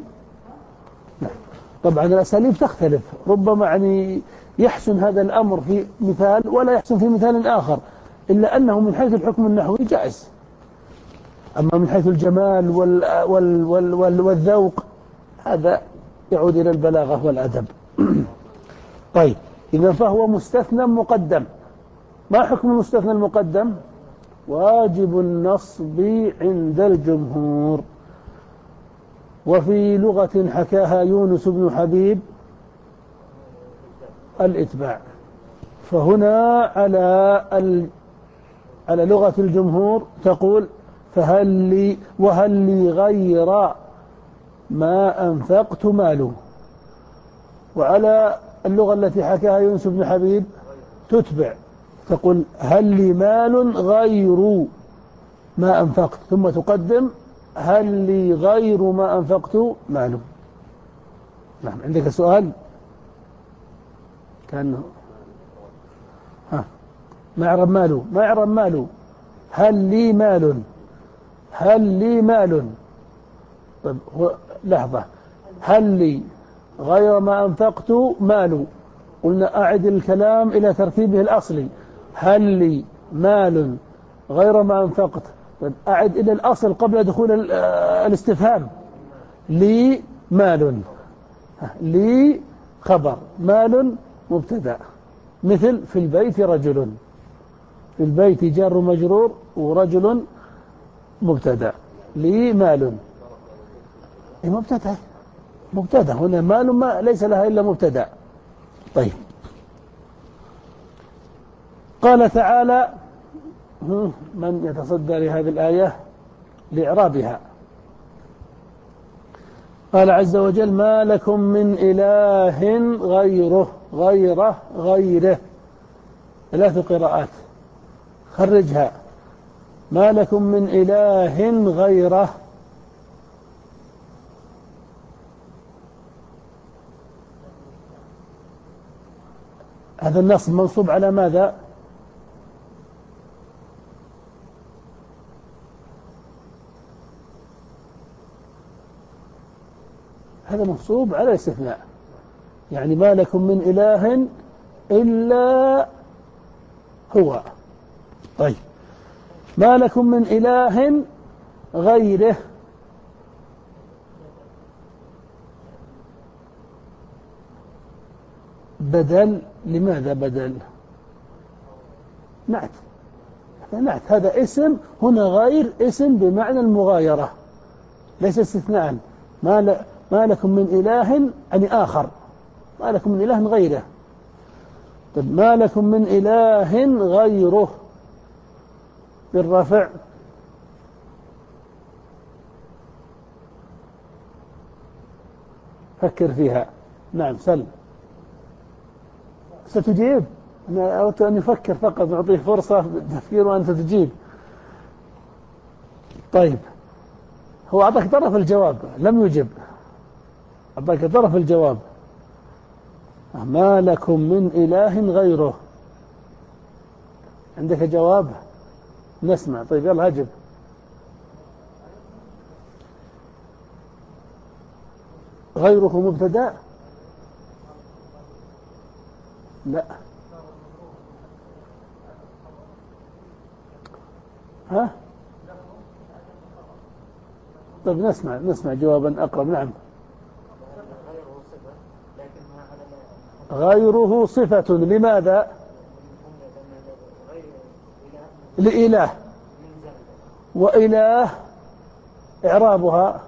[SPEAKER 1] طبعا الأساليب تختلف، ربما يعني يحسن هذا الأمر في مثال ولا يحسن في مثال آخر، إلا أنه من حيث الحكم النحوي جائز. أما من حيث الجمال وال وال وال وال والذوق هذا يعود إلى البلاغة والأدب. طيب، إذا فهو مستثنى مقدم. ما حكم المستثنى المقدم؟ واجب النصب عند الجمهور. وفي لغة حكاها يونس بن حبيب الإتباع. فهنا على ال... على لغة الجمهور تقول: فهل لي وهل لي غير ما أنفقت ماله. وعلى اللغة التي حكاها يونس بن حبيب تتبع، تقول: هل لي مال غير ما أنفقت، ثم تقدم: هل لي غير ما أنفقت ماله. نعم. عندك سؤال؟ كأنه ها ما يعرب ماله ما يعرب ماله هل لي مال هل لي مال. طيب هو لحظة، هل لي غير ما أنفقت مال، قلنا أعد الكلام إلى ترتيبه الأصلي، هل لي مال غير ما أنفقت. طيب أعد إلى الأصل قبل دخول الاستفهام. لي مال، لي خبر، مال مبتدأ. مثل في البيت رجل، في البيت جار مجرور ورجل مبتدأ. لي مال مبتدأ، مبتدأ هنا مال ما ليس لها إلا مبتدأ. طيب قال تعالى من يتصدى لهذه الآية لإعرابها. قال عز وجل ما لكم من إله غيره، غيره غيره ثلاث قراءات خرجها. ما لكم من إله غيره، هذا النص منصوب على ماذا؟ هذا منصوب على الاستثناء، يعني ما لكم من إله إلا هو. طيب ما لكم من إله غيره، بدل. لماذا بدل؟ نعت، نعت هذا اسم، هنا غير اسم بمعنى المغايرة ليس استثناء. ما, ل... ما لكم من إله يعني آخر، ما لكم من إله غيره. طيب ما لكم من إله غيره بالرفع فكر فيها. نعم سل ستجيب. أنا أردت أن يفكر فقط، نعطيه فرصة بالتفكير وأنت تجيب. طيب هو أعطاك طرف الجواب لم يجب، أعطاك طرف الجواب. ما لكم من إله غيره، عندك جواب؟ نسمع. طيب يلا أجب. غيره مبتدأ؟ لا. ها؟ طيب نسمع نسمع جوابا أقرب. نعم. غيره صفة لماذا؟ لإله، وإله إعرابها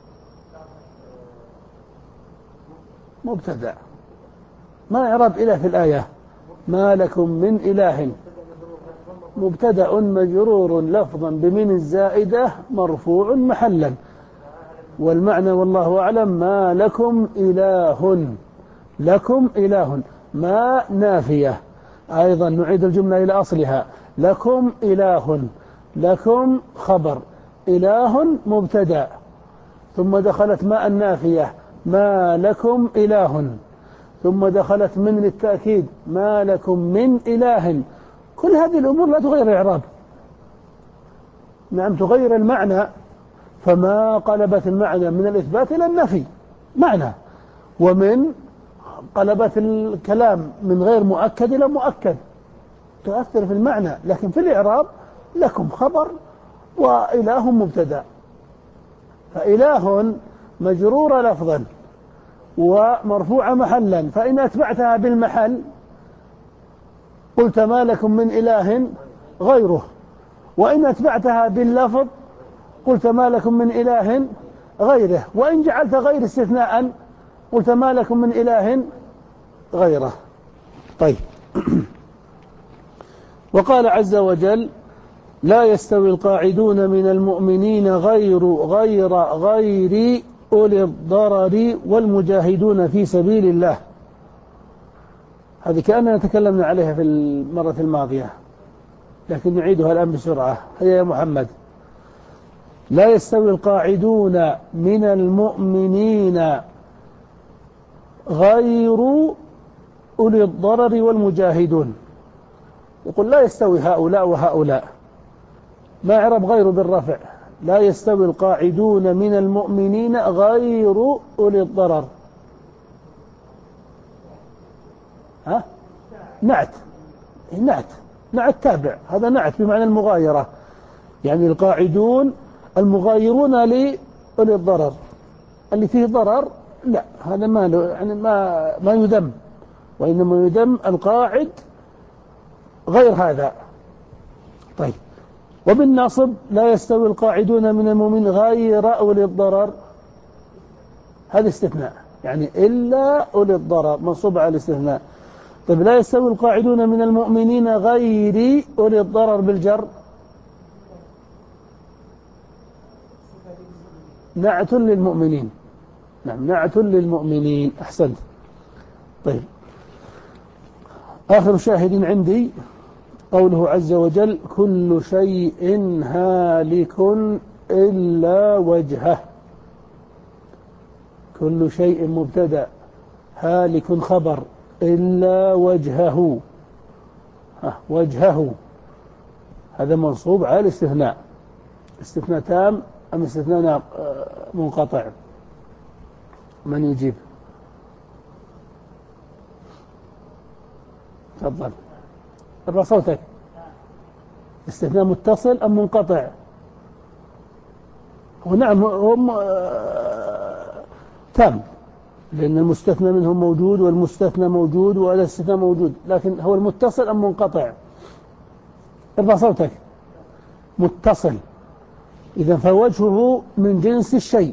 [SPEAKER 1] مبتدأ. ما إعراب إله في الآية؟ ما لكم من إله مبتدأ مجرور لفظا بمن الزائدة مرفوع محلا، والمعنى والله أعلم ما لكم إله، لكم إله ما نافية. أيضا نعيد الجملة إلى أصلها. لكم إله، لكم خبر، إله مبتدأ، ثم دخلت ما النافية ما لكم إله، ثم دخلت من للتأكيد ما لكم من إله. كل هذه الأمور لا تغير الإعراب، نعم تغير المعنى، فما قلبت المعنى من الإثبات إلى النفي معنى، ومن قلبت الكلام من غير مؤكد إلى مؤكد تؤثر في المعنى، لكن في الإعراب لكم خبر وإله مبتدأ. فإله مجرور لفظا ومرفوع محلا، فإن أتبعتها بالمحل قلت ما لكم من إله غيره، وإن أتبعتها باللفظ قلت ما لكم من إله غيره، وإن جعلت غير استثناء قلت ما لكم من إله غيره. طيب وقال عز وجل لا يستوي القاعدون من المؤمنين غير غير غير أولي الضرر والمجاهدون في سبيل الله. هذه كأننا تكلمنا عليها في المرة الماضية لكن نعيدها الآن بسرعة. هيا يا محمد. لا يستوي القاعدون من المؤمنين غير أولي الضرر والمجاهدون. يقول لا يستوي هؤلاء وهؤلاء، ما عرب غير بالرفع، لا يستوي القاعدون من المؤمنين غير أولي الضرر. ها؟ نعت نعت نعت تابع، هذا نعت بمعنى المغايرة، يعني القاعدون المغايرون لأولي الضرر، اللي فيه ضرر لا، هذا ما يعني ما ما يذم، وإنما يذم القاعد غير هذا. طيب، وبالنصب لا يستوي القاعدون من المؤمنين غير أولي الضرر، هذا استثناء، يعني إلا أولي الضرر منصوب على الاستثناء. طيب، لا يستوي القاعدون من المؤمنين غير أولي الضرر بالجر، نعت للمؤمنين. نعم، نعت للمؤمنين، أحسنت. طيب، آخر شاهد عندي قوله عز وجل كل شيء هالك إلا وجهه. كل شيء مبتدأ، هالك خبر، إلا وجهه، وجهه هذا منصوب على الاستثناء. استثناء تام أم استثناء منقطع؟ من يجيب؟ تفضل، ارفع صوتك. استثناء متصل أم منقطع؟ ونعم هم تام، لأن المستثنى منهم موجود والمستثنى موجود وهذا الاستثناء موجود، لكن هو المتصل أم منقطع؟ ارفع صوتك. متصل، إذا فوجهه من جنس الشيء.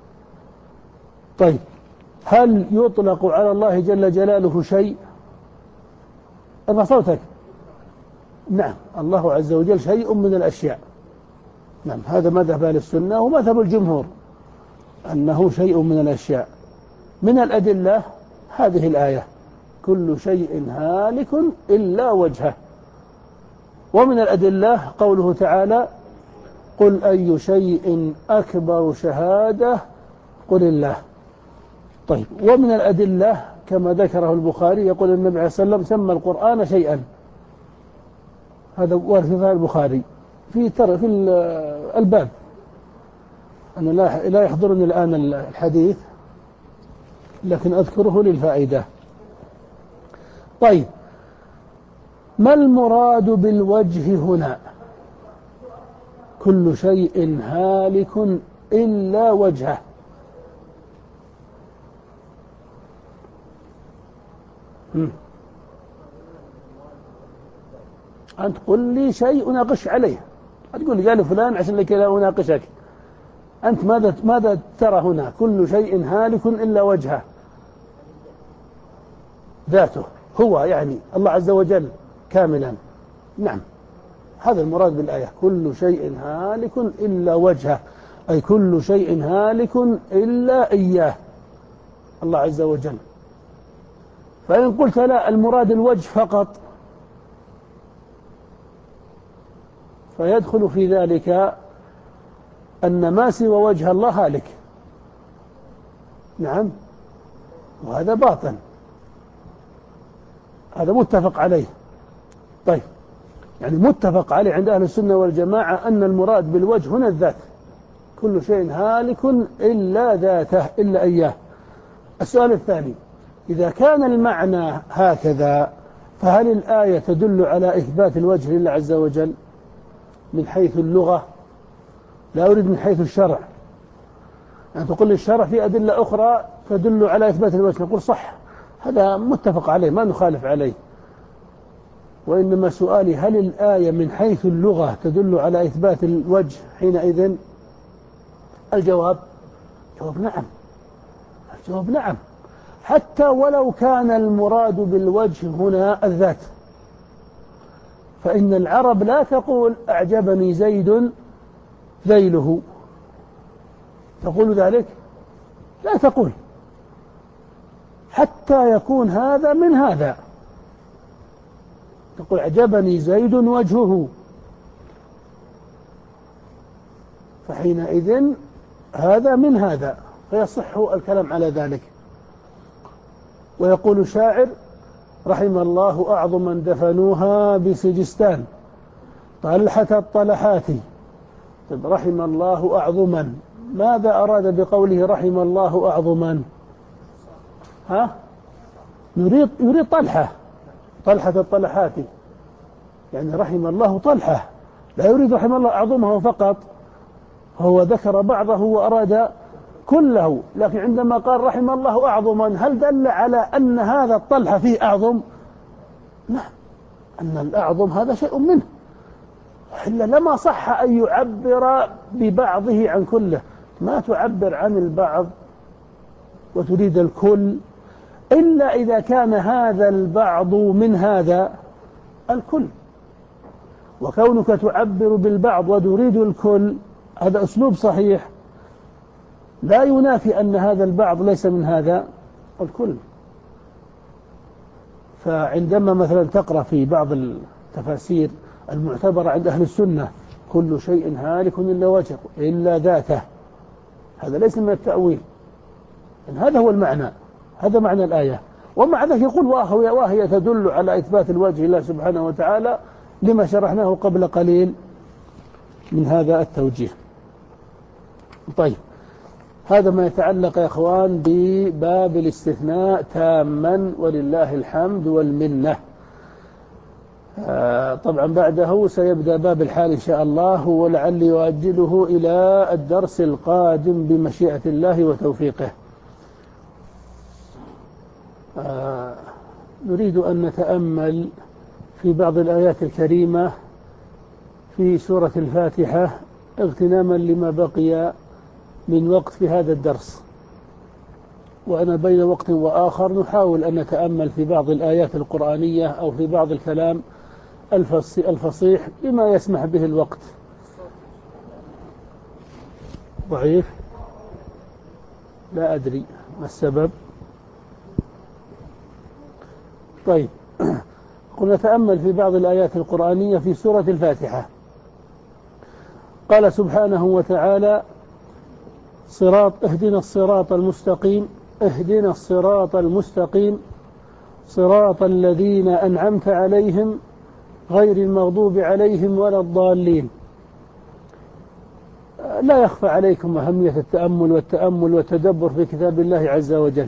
[SPEAKER 1] طيب، هل يطلق على الله جل جلاله شيء؟ ارفع صوتك. نعم، الله عز وجل شيء من الأشياء. نعم، هذا مذهب أهل السنة ومذهب الجمهور أنه شيء من الأشياء. من الأدلة هذه الآية كل شيء هالك إلا وجهه. ومن الأدلة قوله تعالى قل أي شيء أكبر شهادة قل الله. طيب، ومن الأدلة كما ذكره البخاري، يقول النبي عليه الصلاة والسلام سمى القرآن شيئا، هذا وارد في البخاري في ترى في الباب. أنا لا لا يحضرني الآن الحديث، لكن أذكره للفائدة. طيب، ما المراد بالوجه هنا؟ كل شيء هالك إلا وجهه. هم. أنت قل لي شيء أناقش عليه، تقول لي قال فلان عشان لك لا أناقشك. أنت ماذا ماذا ترى هنا؟ كل شيء هالك إلا وجهه، ذاته هو، يعني الله عز وجل كاملا. نعم، هذا المراد بالآية كل شيء هالك إلا وجهه، أي كل شيء هالك إلا إياه الله عز وجل. فإن قلت لا، المراد الوجه فقط، فيدخل في ذلك أن ما سوى وجه الله هالك. نعم، وهذا باطل، هذا متفق عليه. طيب، يعني متفق عليه عند أهل السنة والجماعة أن المراد بالوجه هنا الذات، كل شيء هالك إلا ذاته إلا إياه. السؤال الثاني، إذا كان المعنى هكذا فهل الآية تدل على إثبات الوجه لله عز وجل من حيث اللغة؟ لا أريد من حيث الشرع. يعني تقول لي الشرع في أدلة أخرى تدل على إثبات الوجه، نقول صح، هذا متفق عليه ما نخالف عليه. وإنما سؤالي هل الآية من حيث اللغة تدل على إثبات الوجه حينئذ؟ الجواب جواب نعم، الجواب نعم، حتى ولو كان المراد بالوجه هنا الذات. فإن العرب لا تقول أعجبني زيد ذيله، تقول ذلك؟ لا تقول، حتى يكون هذا من هذا، تقول أعجبني زيد وجهه، فحينئذ هذا من هذا، فيصح الكلام على ذلك. ويقول شاعر رحم الله أعظما دفنوها بسجستان. طلحة الطلحات، طيب رحم الله أعظما، ماذا أراد بقوله رحم الله أعظما؟ ها؟ يريد يريد طلحة، طلحة الطلحات، يعني رحم الله طلحة، لا يريد رحم الله أعظمه فقط. هو ذكر بعضه وأراد كله، لكن عندما قال رحم الله أعظما هل دل على أن هذا الطلحة فيه أعظم؟ لا، أن الأعظم هذا شيء منه، إلا لما صح أن يعبر ببعضه عن كله. ما تعبر عن البعض وتريد الكل إلا إذا كان هذا البعض من هذا الكل. وكونك تعبر بالبعض وتريد الكل هذا أسلوب صحيح، لا ينافي أن هذا البعض ليس من هذا الكل. فعندما مثلا تقرأ في بعض التفاسير المعتبرة عند أهل السنة كل شيء هالك إلا وجهه إلا ذاته، هذا ليس من التأويل، إن هذا هو المعنى، هذا معنى الآية. ومع ذلك يقول وهي, وهي تدل على إثبات الوجه الله سبحانه وتعالى لما شرحناه قبل قليل من هذا التوجيه. طيب، هذا ما يتعلق يا أخوان بباب الاستثناء تاما ولله الحمد والمنة. آه طبعا بعده سيبدأ باب الحال إن شاء الله، ولعلي يؤجله إلى الدرس القادم بمشيئة الله وتوفيقه. آه نريد أن نتأمل في بعض الآيات الكريمة في سورة الفاتحة اغتناما لما بقي من وقت في هذا الدرس. وأنا بين وقت وآخر نحاول أن نتأمل في بعض الآيات القرآنية أو في بعض الكلام الفصيح بما يسمح به الوقت. ضعيف؟ لا أدري ما السبب. طيب، قلنا نتأمل في بعض الآيات القرآنية في سورة الفاتحة. قال سبحانه وتعالى: صراط اهدنا الصراط المستقيم اهدنا الصراط المستقيم صراط الذين أنعمت عليهم غير المغضوب عليهم ولا الضالين. لا يخفى عليكم أهمية التأمل والتأمل والتدبر في كتاب الله عز وجل،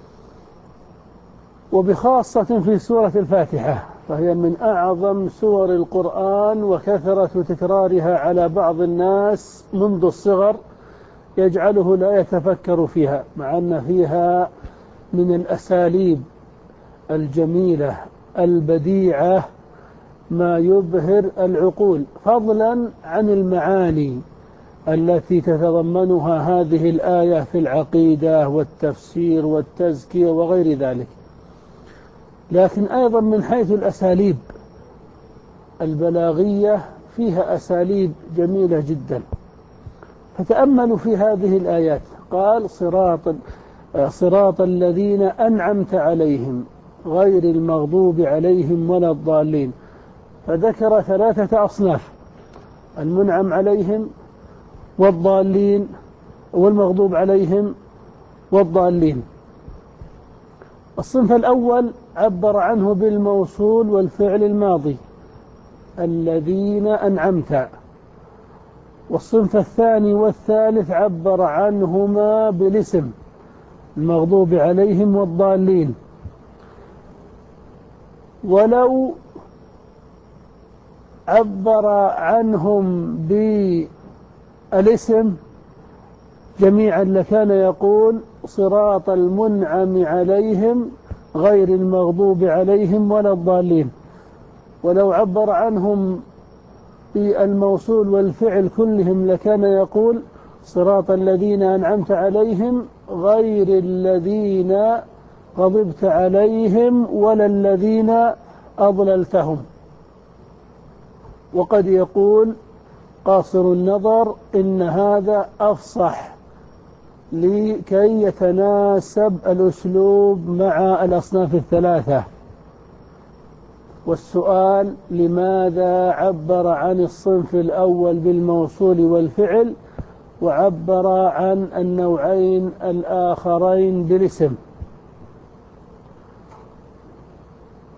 [SPEAKER 1] وبخاصة في سورة الفاتحة، فهي من أعظم سور القرآن، وكثرة تكرارها على بعض الناس منذ الصغر يجعله لا يتفكر فيها، مع أن فيها من الأساليب الجميلة البديعة ما يبهر العقول، فضلا عن المعاني التي تتضمنها هذه الآية في العقيدة والتفسير والتزكية وغير ذلك. لكن أيضا من حيث الأساليب البلاغية فيها أساليب جميلة جدا. فتأملوا في هذه الآيات. قال: صراط صراط الذين أنعمت عليهم غير المغضوب عليهم ولا الضالين. فذكر ثلاثة أصناف: المنعم عليهم والضالين والمغضوب عليهم والضالين. الصنف الأول عبر عنه بالموصول والفعل الماضي: الذين أنعمت. والصنف الثاني والثالث عبر عنهما بالاسم: المغضوب عليهم والضالين. ولو عبر عنهم بالاسم جميعا لكان يقول: صراط المنعم عليهم غير المغضوب عليهم ولا الضالين. ولو عبر عنهم بالموصول والفعل كلهم لكان يقول: صراط الذين أنعمت عليهم غير الذين غضبت عليهم ولا الذين أضللتهم. وقد يقول قاصر النظر إن هذا أفصح لكي يتناسب الأسلوب مع الأصناف الثلاثة. والسؤال: لماذا عبر عن الصنف الأول بالموصول والفعل وعبر عن النوعين الآخرين بالاسم؟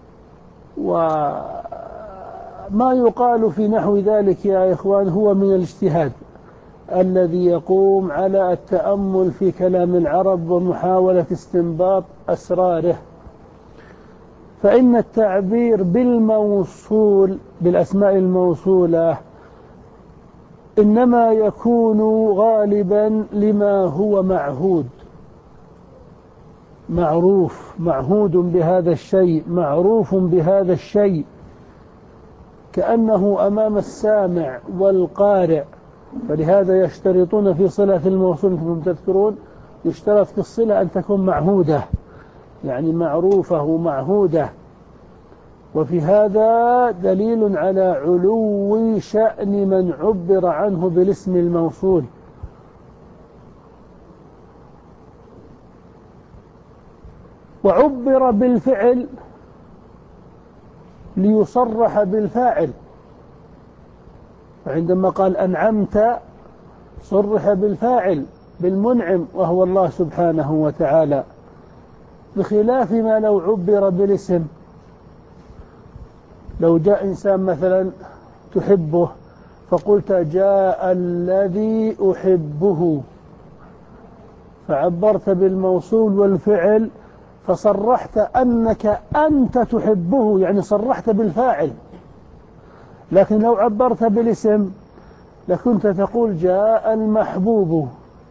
[SPEAKER 1] وما يقال في نحو ذلك يا إخوان هو من الاجتهاد الذي يقوم على التأمل في كلام العرب ومحاولة استنباط أسراره. فإن التعبير بالموصول بالأسماء الموصولة إنما يكون غالبا لما هو معهود، معروف، معهود بهذا الشيء، معروف بهذا الشيء، كأنه أمام السامع والقارئ. فلهذا يشترطون في صلة الموصول، أنتم تذكرون يشترط في الصلة أن تكون معهودة، يعني معروفة ومعهودة. وفي هذا دليل على علو شأن من عبر عنه بالاسم الموصول. وعبر بالفعل ليصرح بالفاعل، فعندما قال أنعمت صرح بالفاعل بالمنعم وهو الله سبحانه وتعالى، بخلاف ما لو عبر بالاسم. لو جاء إنسان مثلا تحبه فقلت جاء الذي أحبه، فعبرت بالموصول والفعل فصرحت أنك أنت تحبه، يعني صرحت بالفاعل. لكن لو عبرت بالاسم لكنت تقول جاء المحبوب،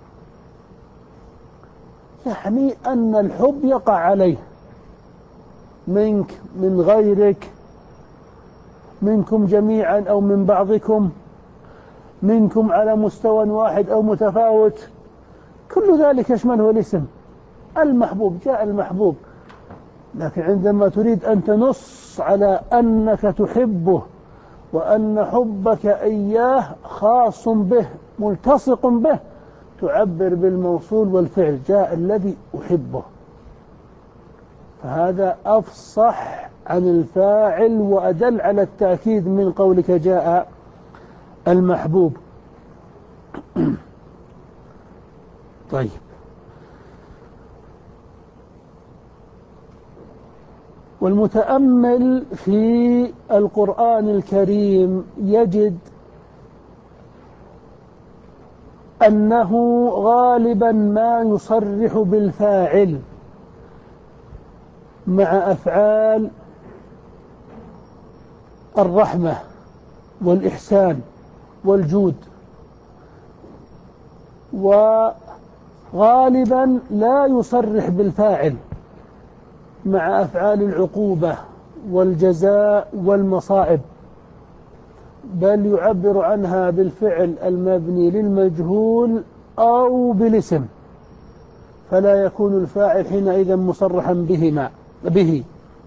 [SPEAKER 1] يعني أن الحب يقع عليه، منك من غيرك، منكم جميعا أو من بعضكم، منكم على مستوى واحد أو متفاوت، كل ذلك يشمله الاسم المحبوب، جاء المحبوب. لكن عندما تريد أن تنص على أنك تحبه وأن حبك إياه خاص به ملتصق به، تعبر بالموصول والفعل، جاء الذي أحبه. فهذا أفصح عن الفاعل وأدل على التأكيد من قولك جاء المحبوب. طيب، والمتأمل في القرآن الكريم يجد أنه غالبا ما يصرح بالفاعل مع أفعال الرحمة والإحسان والجود، وغالبا لا يصرح بالفاعل مع أفعال العقوبة والجزاء والمصائب، بل يعبر عنها بالفعل المبني للمجهول أو بالاسم، فلا يكون الفاعل حينئذ مصرحا بهما به.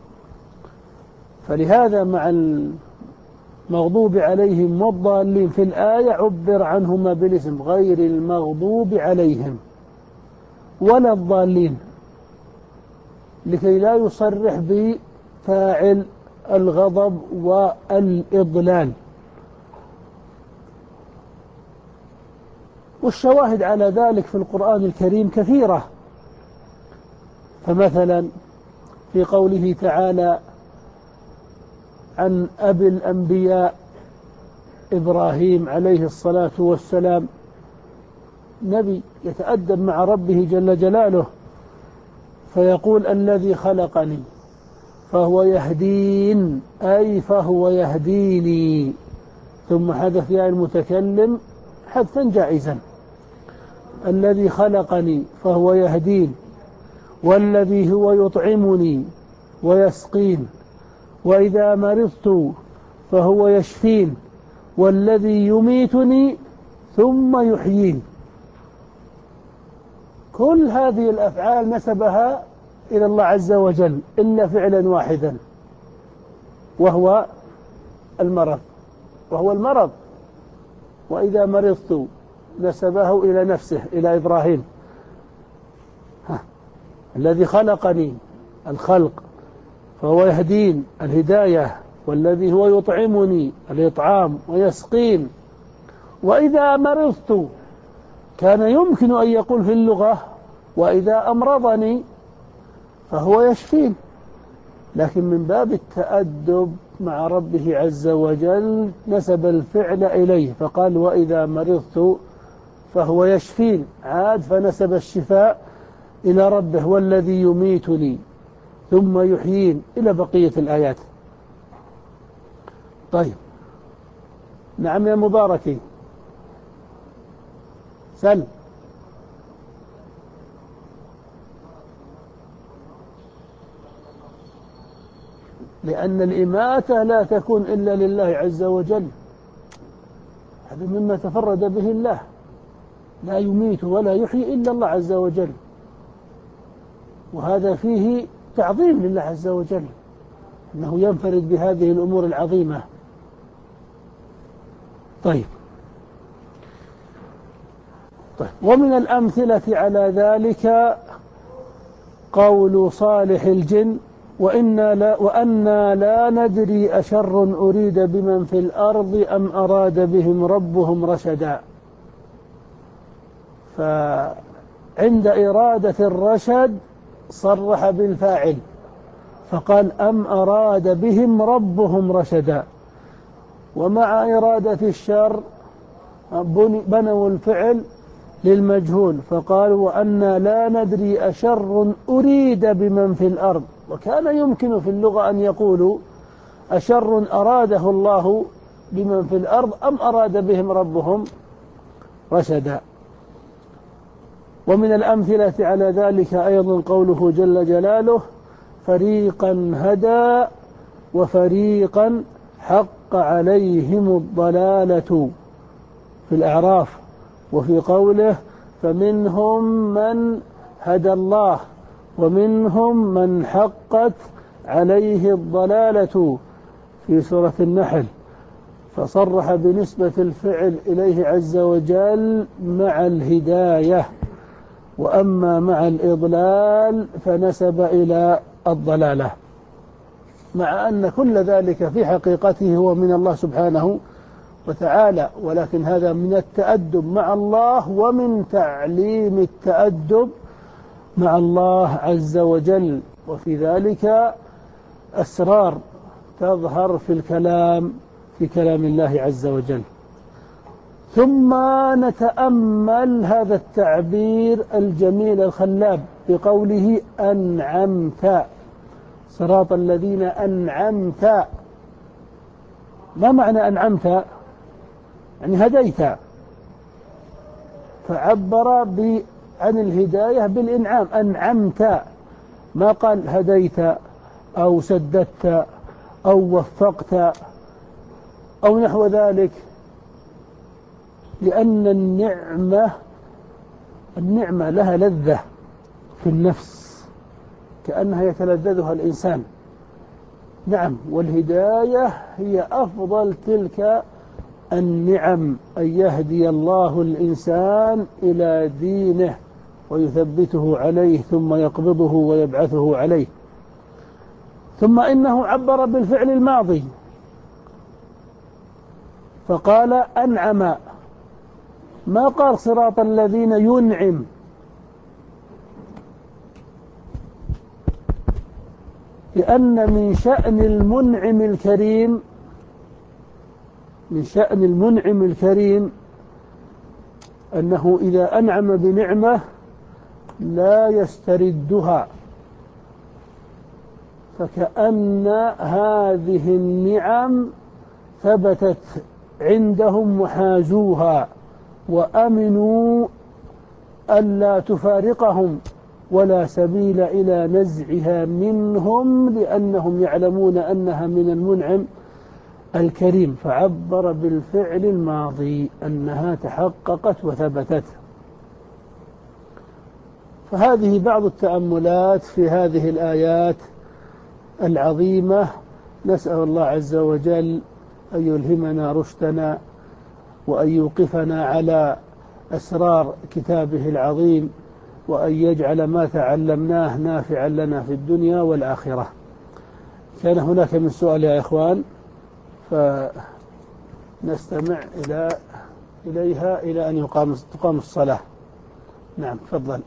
[SPEAKER 1] فلهذا مع المغضوب عليهم والضالين في الآية عبر عنهما بالاسم، غير المغضوب عليهم ولا الضالين، لكي لا يصرح بفاعل الغضب والإضلال. والشواهد على ذلك في القرآن الكريم كثيرة. فمثلا في قوله تعالى عن أبي الأنبياء إبراهيم عليه الصلاة والسلام، نبي يتأدب مع ربه جل جلاله، فيقول الذي خلقني فهو يهدين، أي فهو يهديني، ثم حذف ياء المتكلم حذفا جائزا، الذي خلقني فهو يهدين، والذي هو يطعمني ويسقين، وإذا مرضت فهو يشفين، والذي يميتني ثم يحيين. كل هذه الأفعال نسبها إلى الله عز وجل إلا فعلا واحدا، وهو المرض وهو المرض وإذا مرضت نسبه إلى نفسه، إلى إبراهيم. ها. الذي خلقني الخلق فهو يهدين الهداية، والذي هو يطعمني الإطعام ويسقين، وإذا مرضت كان يمكن أن يقول في اللغة وإذا أمرضني فهو يشفين، لكن من باب التأدب مع ربه عز وجل نسب الفعل إليه فقال وإذا مرضت فهو يشفين، عاد فنسب الشفاء إلى ربه والذي يميتني ثم يحيين إلى بقية الآيات. طيب نعم يا مباركي سل. لأن الإماتة لا تكون إلا لله عز وجل، هذا مما تفرد به الله، لا يميت ولا يحيي إلا الله عز وجل، وهذا فيه تعظيم لله عز وجل أنه ينفرد بهذه الأمور العظيمة. طيب طيب ومن الأمثلة على ذلك قول صالح الجن وإنا لا وأنا لا ندري أشر أريد بمن في الأرض أم أراد بهم ربهم رشدا. فعند إرادة الرشد صرح بالفاعل فقال أم أراد بهم ربهم رشدا، ومع إرادة الشر بنوا الفعل للمجهول فقال وأنا لا ندري أشر أريد بمن في الأرض. وكان يمكن في اللغة أن يقولوا أشر أراده الله بمن في الأرض أم أراد بهم ربهم رشدا. ومن الأمثلة على ذلك أيضا قوله جل جلاله فريقا هدى وفريقا حق عليهم الضلالة في الأعراف، وفي قوله فمنهم من هدى الله ومنهم من حقت عليه الضلالة في سورة النحل، فصرح بنسبة الفعل إليه عز وجل مع الهداية، وأما مع الإضلال فنسب إلى الضلالة، مع أن كل ذلك في حقيقته هو من الله سبحانه وتعالى، ولكن هذا من التأدب مع الله ومن تعليم التأدب مع الله عز وجل. وفي ذلك أسرار تظهر في الكلام في كلام الله عز وجل. ثم نتأمل هذا التعبير الجميل الخلاب بقوله أنعمت صراط الذين أنعمت. ما معنى أنعمت؟ يعني هديت، فعبر عن الهداية بالإنعام أنعمت، ما قال هديت أو سددت أو وفقت أو نحو ذلك، لأن النعمة النعمة لها لذة في النفس كأنها يتلذذها الإنسان. نعم، والهداية هي أفضل تلك النعم، أن يهدي الله الإنسان إلى دينه ويثبته عليه ثم يقبضه ويبعثه عليه. ثم إنه عبر بالفعل الماضي فقال أنعم، ما قال صراط الذين ينعم، لأن من شأن المنعم الكريم من شأن المنعم الكريم أنه إذا أنعم بنعمة لا يستردها، فكأن هذه النعم ثبتت عندهم وحازوها وأمنوا ألا تفارقهم ولا سبيل إلى نزعها منهم، لأنهم يعلمون أنها من المنعم الكريم، فعبر بالفعل الماضي أنها تحققت وثبتت. فهذه بعض التأملات في هذه الآيات العظيمة. نسأل الله عز وجل أن يلهمنا رشدنا وأن يوقفنا على أسرار كتابه العظيم، وأن يجعل ما تعلمناه نافعا لنا في الدنيا والآخرة. كان هناك من سؤال يا إخوان، فنستمع إلى إليها إلى أن يقام تقام الصلاة. نعم تفضل.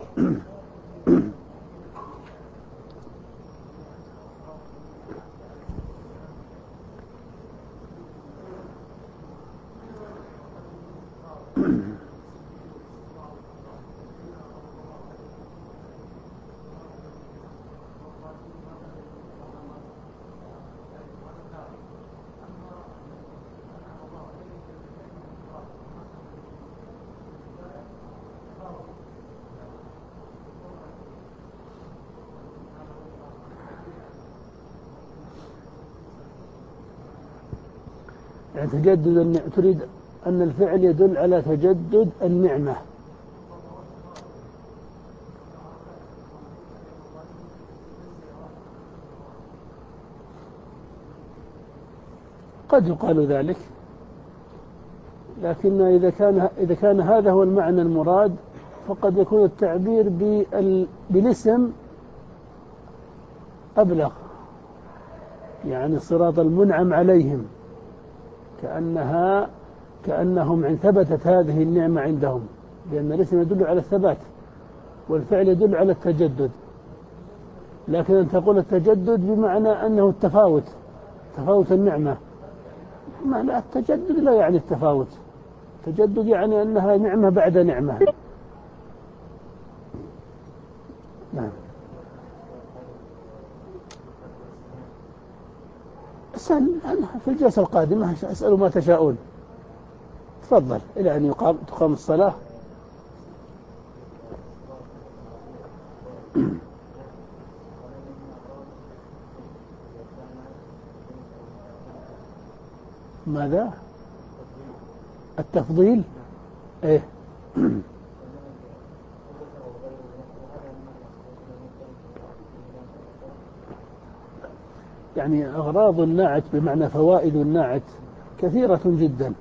[SPEAKER 1] يعني تجدد، تريد أن الفعل يدل على تجدد النعمة. قد يقال ذلك، لكن إذا كان إذا كان هذا هو المعنى المراد فقد يكون التعبير بالاسم أبلغ، يعني صراط المنعم عليهم، كأنها كأنهم إن ثبتت هذه النعمة عندهم، لأن الاسم يدل على الثبات والفعل يدل على التجدد. لكن أن تقول التجدد بمعنى أنه التفاوت، تفاوت النعمة، معنى التجدد لا يعني التفاوت، التجدد يعني أنها نعمة بعد نعمة. نعم. أسأل في الجلسة القادمة، أسأل ما تشاءون. تفضل إلى أن يقام تقام الصلاة. ماذا؟ التفضيل؟ إيه. يعني أغراض النعت بمعنى فوائد النعت كثيرة جدا،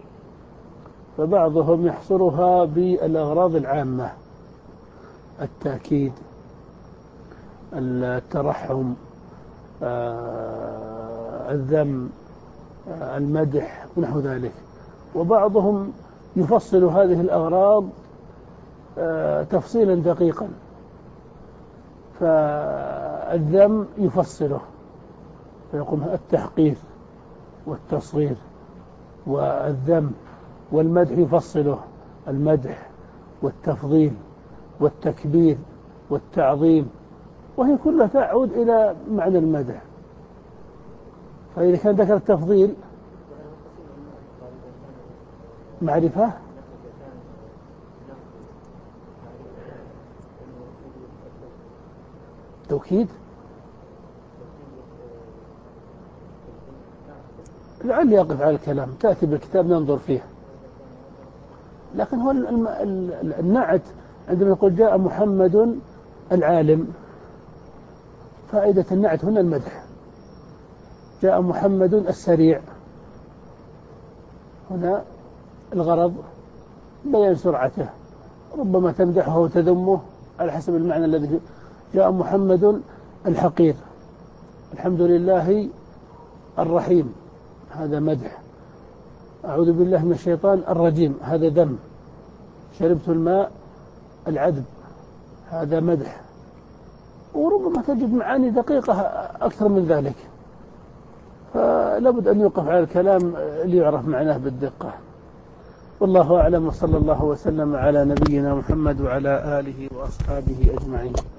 [SPEAKER 1] فبعضهم يحصرها بالأغراض العامة: التأكيد، الترحم، الذم، المدح ونحو ذلك. وبعضهم يفصل هذه الأغراض تفصيلا دقيقا، فالذم يفصله فيقوم التحقير والتصغير والذم، والمدح يفصله المدح والتفضيل والتكبير والتعظيم، وهي كلها تعود إلى معنى المدح. فإذا كان ذكر التفضيل معرفة، توكيد، لعلي أقف على الكلام، تأتي بالكتاب ننظر فيه. لكن هو النعت عندما يقول جاء محمد العالم، فائدة النعت هنا المدح. جاء محمد السريع، هنا الغرض بيان سرعته، ربما تمدحه وتذمه على حسب المعنى الذي. جاء محمد الحقير، الحمد لله الرحيم، هذا مدح. أعوذ بالله من الشيطان الرجيم، هذا ذم. شربت الماء العذب، هذا مدح. وربما تجد معاني دقيقة أكثر من ذلك، فلابد أن يوقف على الكلام ليعرف معناه بالدقة. والله أعلم، وصلى الله وسلم على نبينا محمد وعلى آله وأصحابه أجمعين.